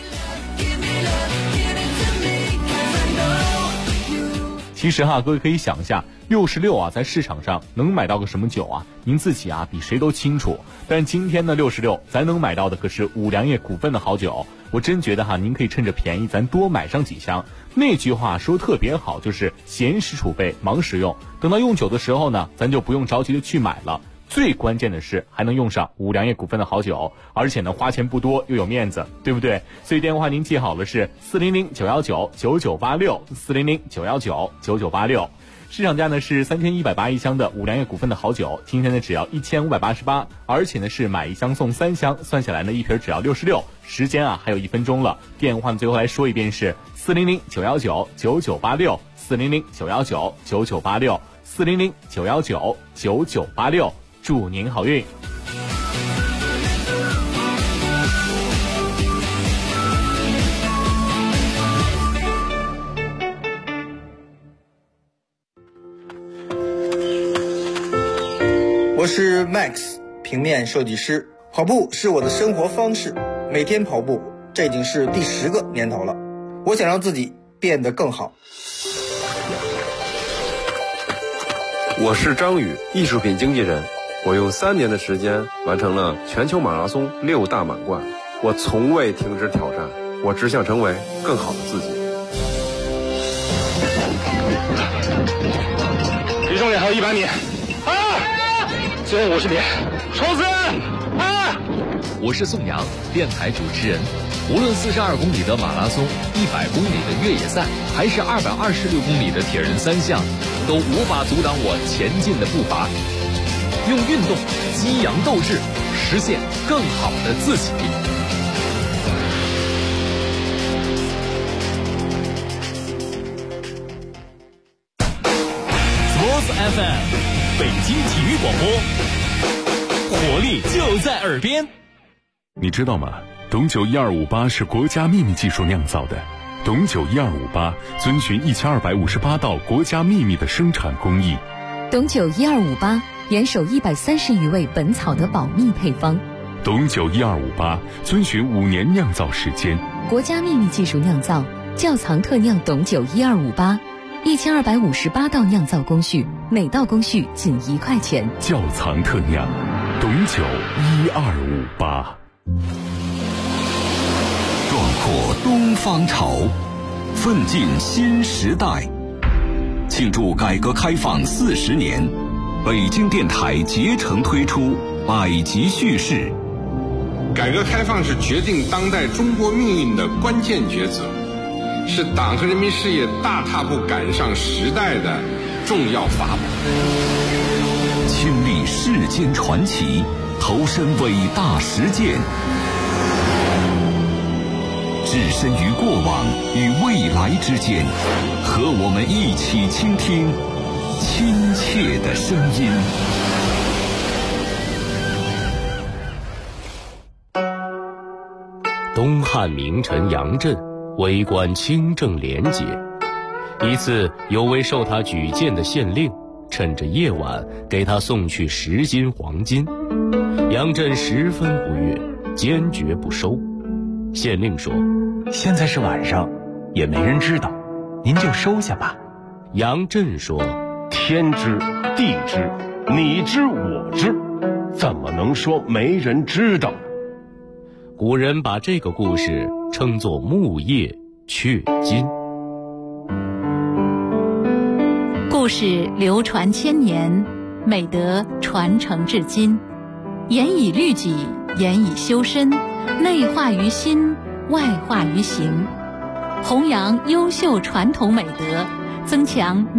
其实各位可以想一下，66在市场上能买到个什么酒您自己比谁都清楚。但今天呢66咱能买到的可是5粮液股份的好酒，我真觉得您可以趁着便宜咱多买上几箱。那句话说特别好，就是闲时储备忙时用，等到用酒的时候呢，咱就不用着急的去买了。最关键的是还能用上5粮液股份的好酒，而且呢花钱不多又有面子，对不对？所以电话您记好了，是400-919-9986 400-919-9986。市场价呢是3180一箱的5粮液股份的好酒，今天呢只要1588，而且呢是买1箱送3箱，算下来呢一瓶只要66。时间还有1分钟了，电话最后来说一遍是400-919-9986 400-919-9986 400-919-9986。祝您好运。 我是 Max， 平面设计师。跑步是我的生活方式，每天跑步，这已经是第10个年头了。我想让自己变得更好。 我是张宇，艺术品经纪人。我用3年的时间完成了全球马拉松6大满贯。我从未停止挑战，我只想成为更好的自己。 离终点还有100米，最后50米，冲刺！ 我是宋阳，电台主持人。无论42公里的马拉松、100公里的越野赛，还是226公里的铁人3项，都无法阻挡我前进的步伐。用运动激扬斗志，实现更好的自己。 Sports FM， 北京体育广播，活力就在耳边。 你知道吗？董酒1258是国家秘密技术酿造的。董酒1258遵循1258道国家秘密的生产工艺。 董酒1258严守130余味本草的保密配方。 董酒1258遵循5年酿造时间。 国家秘密技术酿造，窖藏特酿董酒1258，1258道酿造工序，每道工序仅1块钱。 窖藏特酿，董酒1258。 壮阔东方潮，奋进新时代。庆祝改革开放40年，北京电台竭诚推出百集叙事。 改革开放是决定当代中国命运的关键抉择，是党和人民事业大踏步赶上时代的重要法宝。 亲历世间传奇，投身伟大实践。 置身于过往与未来之间，和我们一起倾听亲切的声音。 东汉名臣杨震为官清正廉洁，一次有位受他举荐的县令趁着夜晚给他送去10斤黄金，杨震十分不悦，坚决不收。县令说： 现在是晚上，也没人知道，您就收下吧。 杨震说： 天知地知，你知我知，怎么能说没人知道？ 古人把这个故事称作木叶雀金。 故事流传千年，美德传承至今，严以律己，严以修身，内化于心，外化于行，弘扬优秀传统美德，增强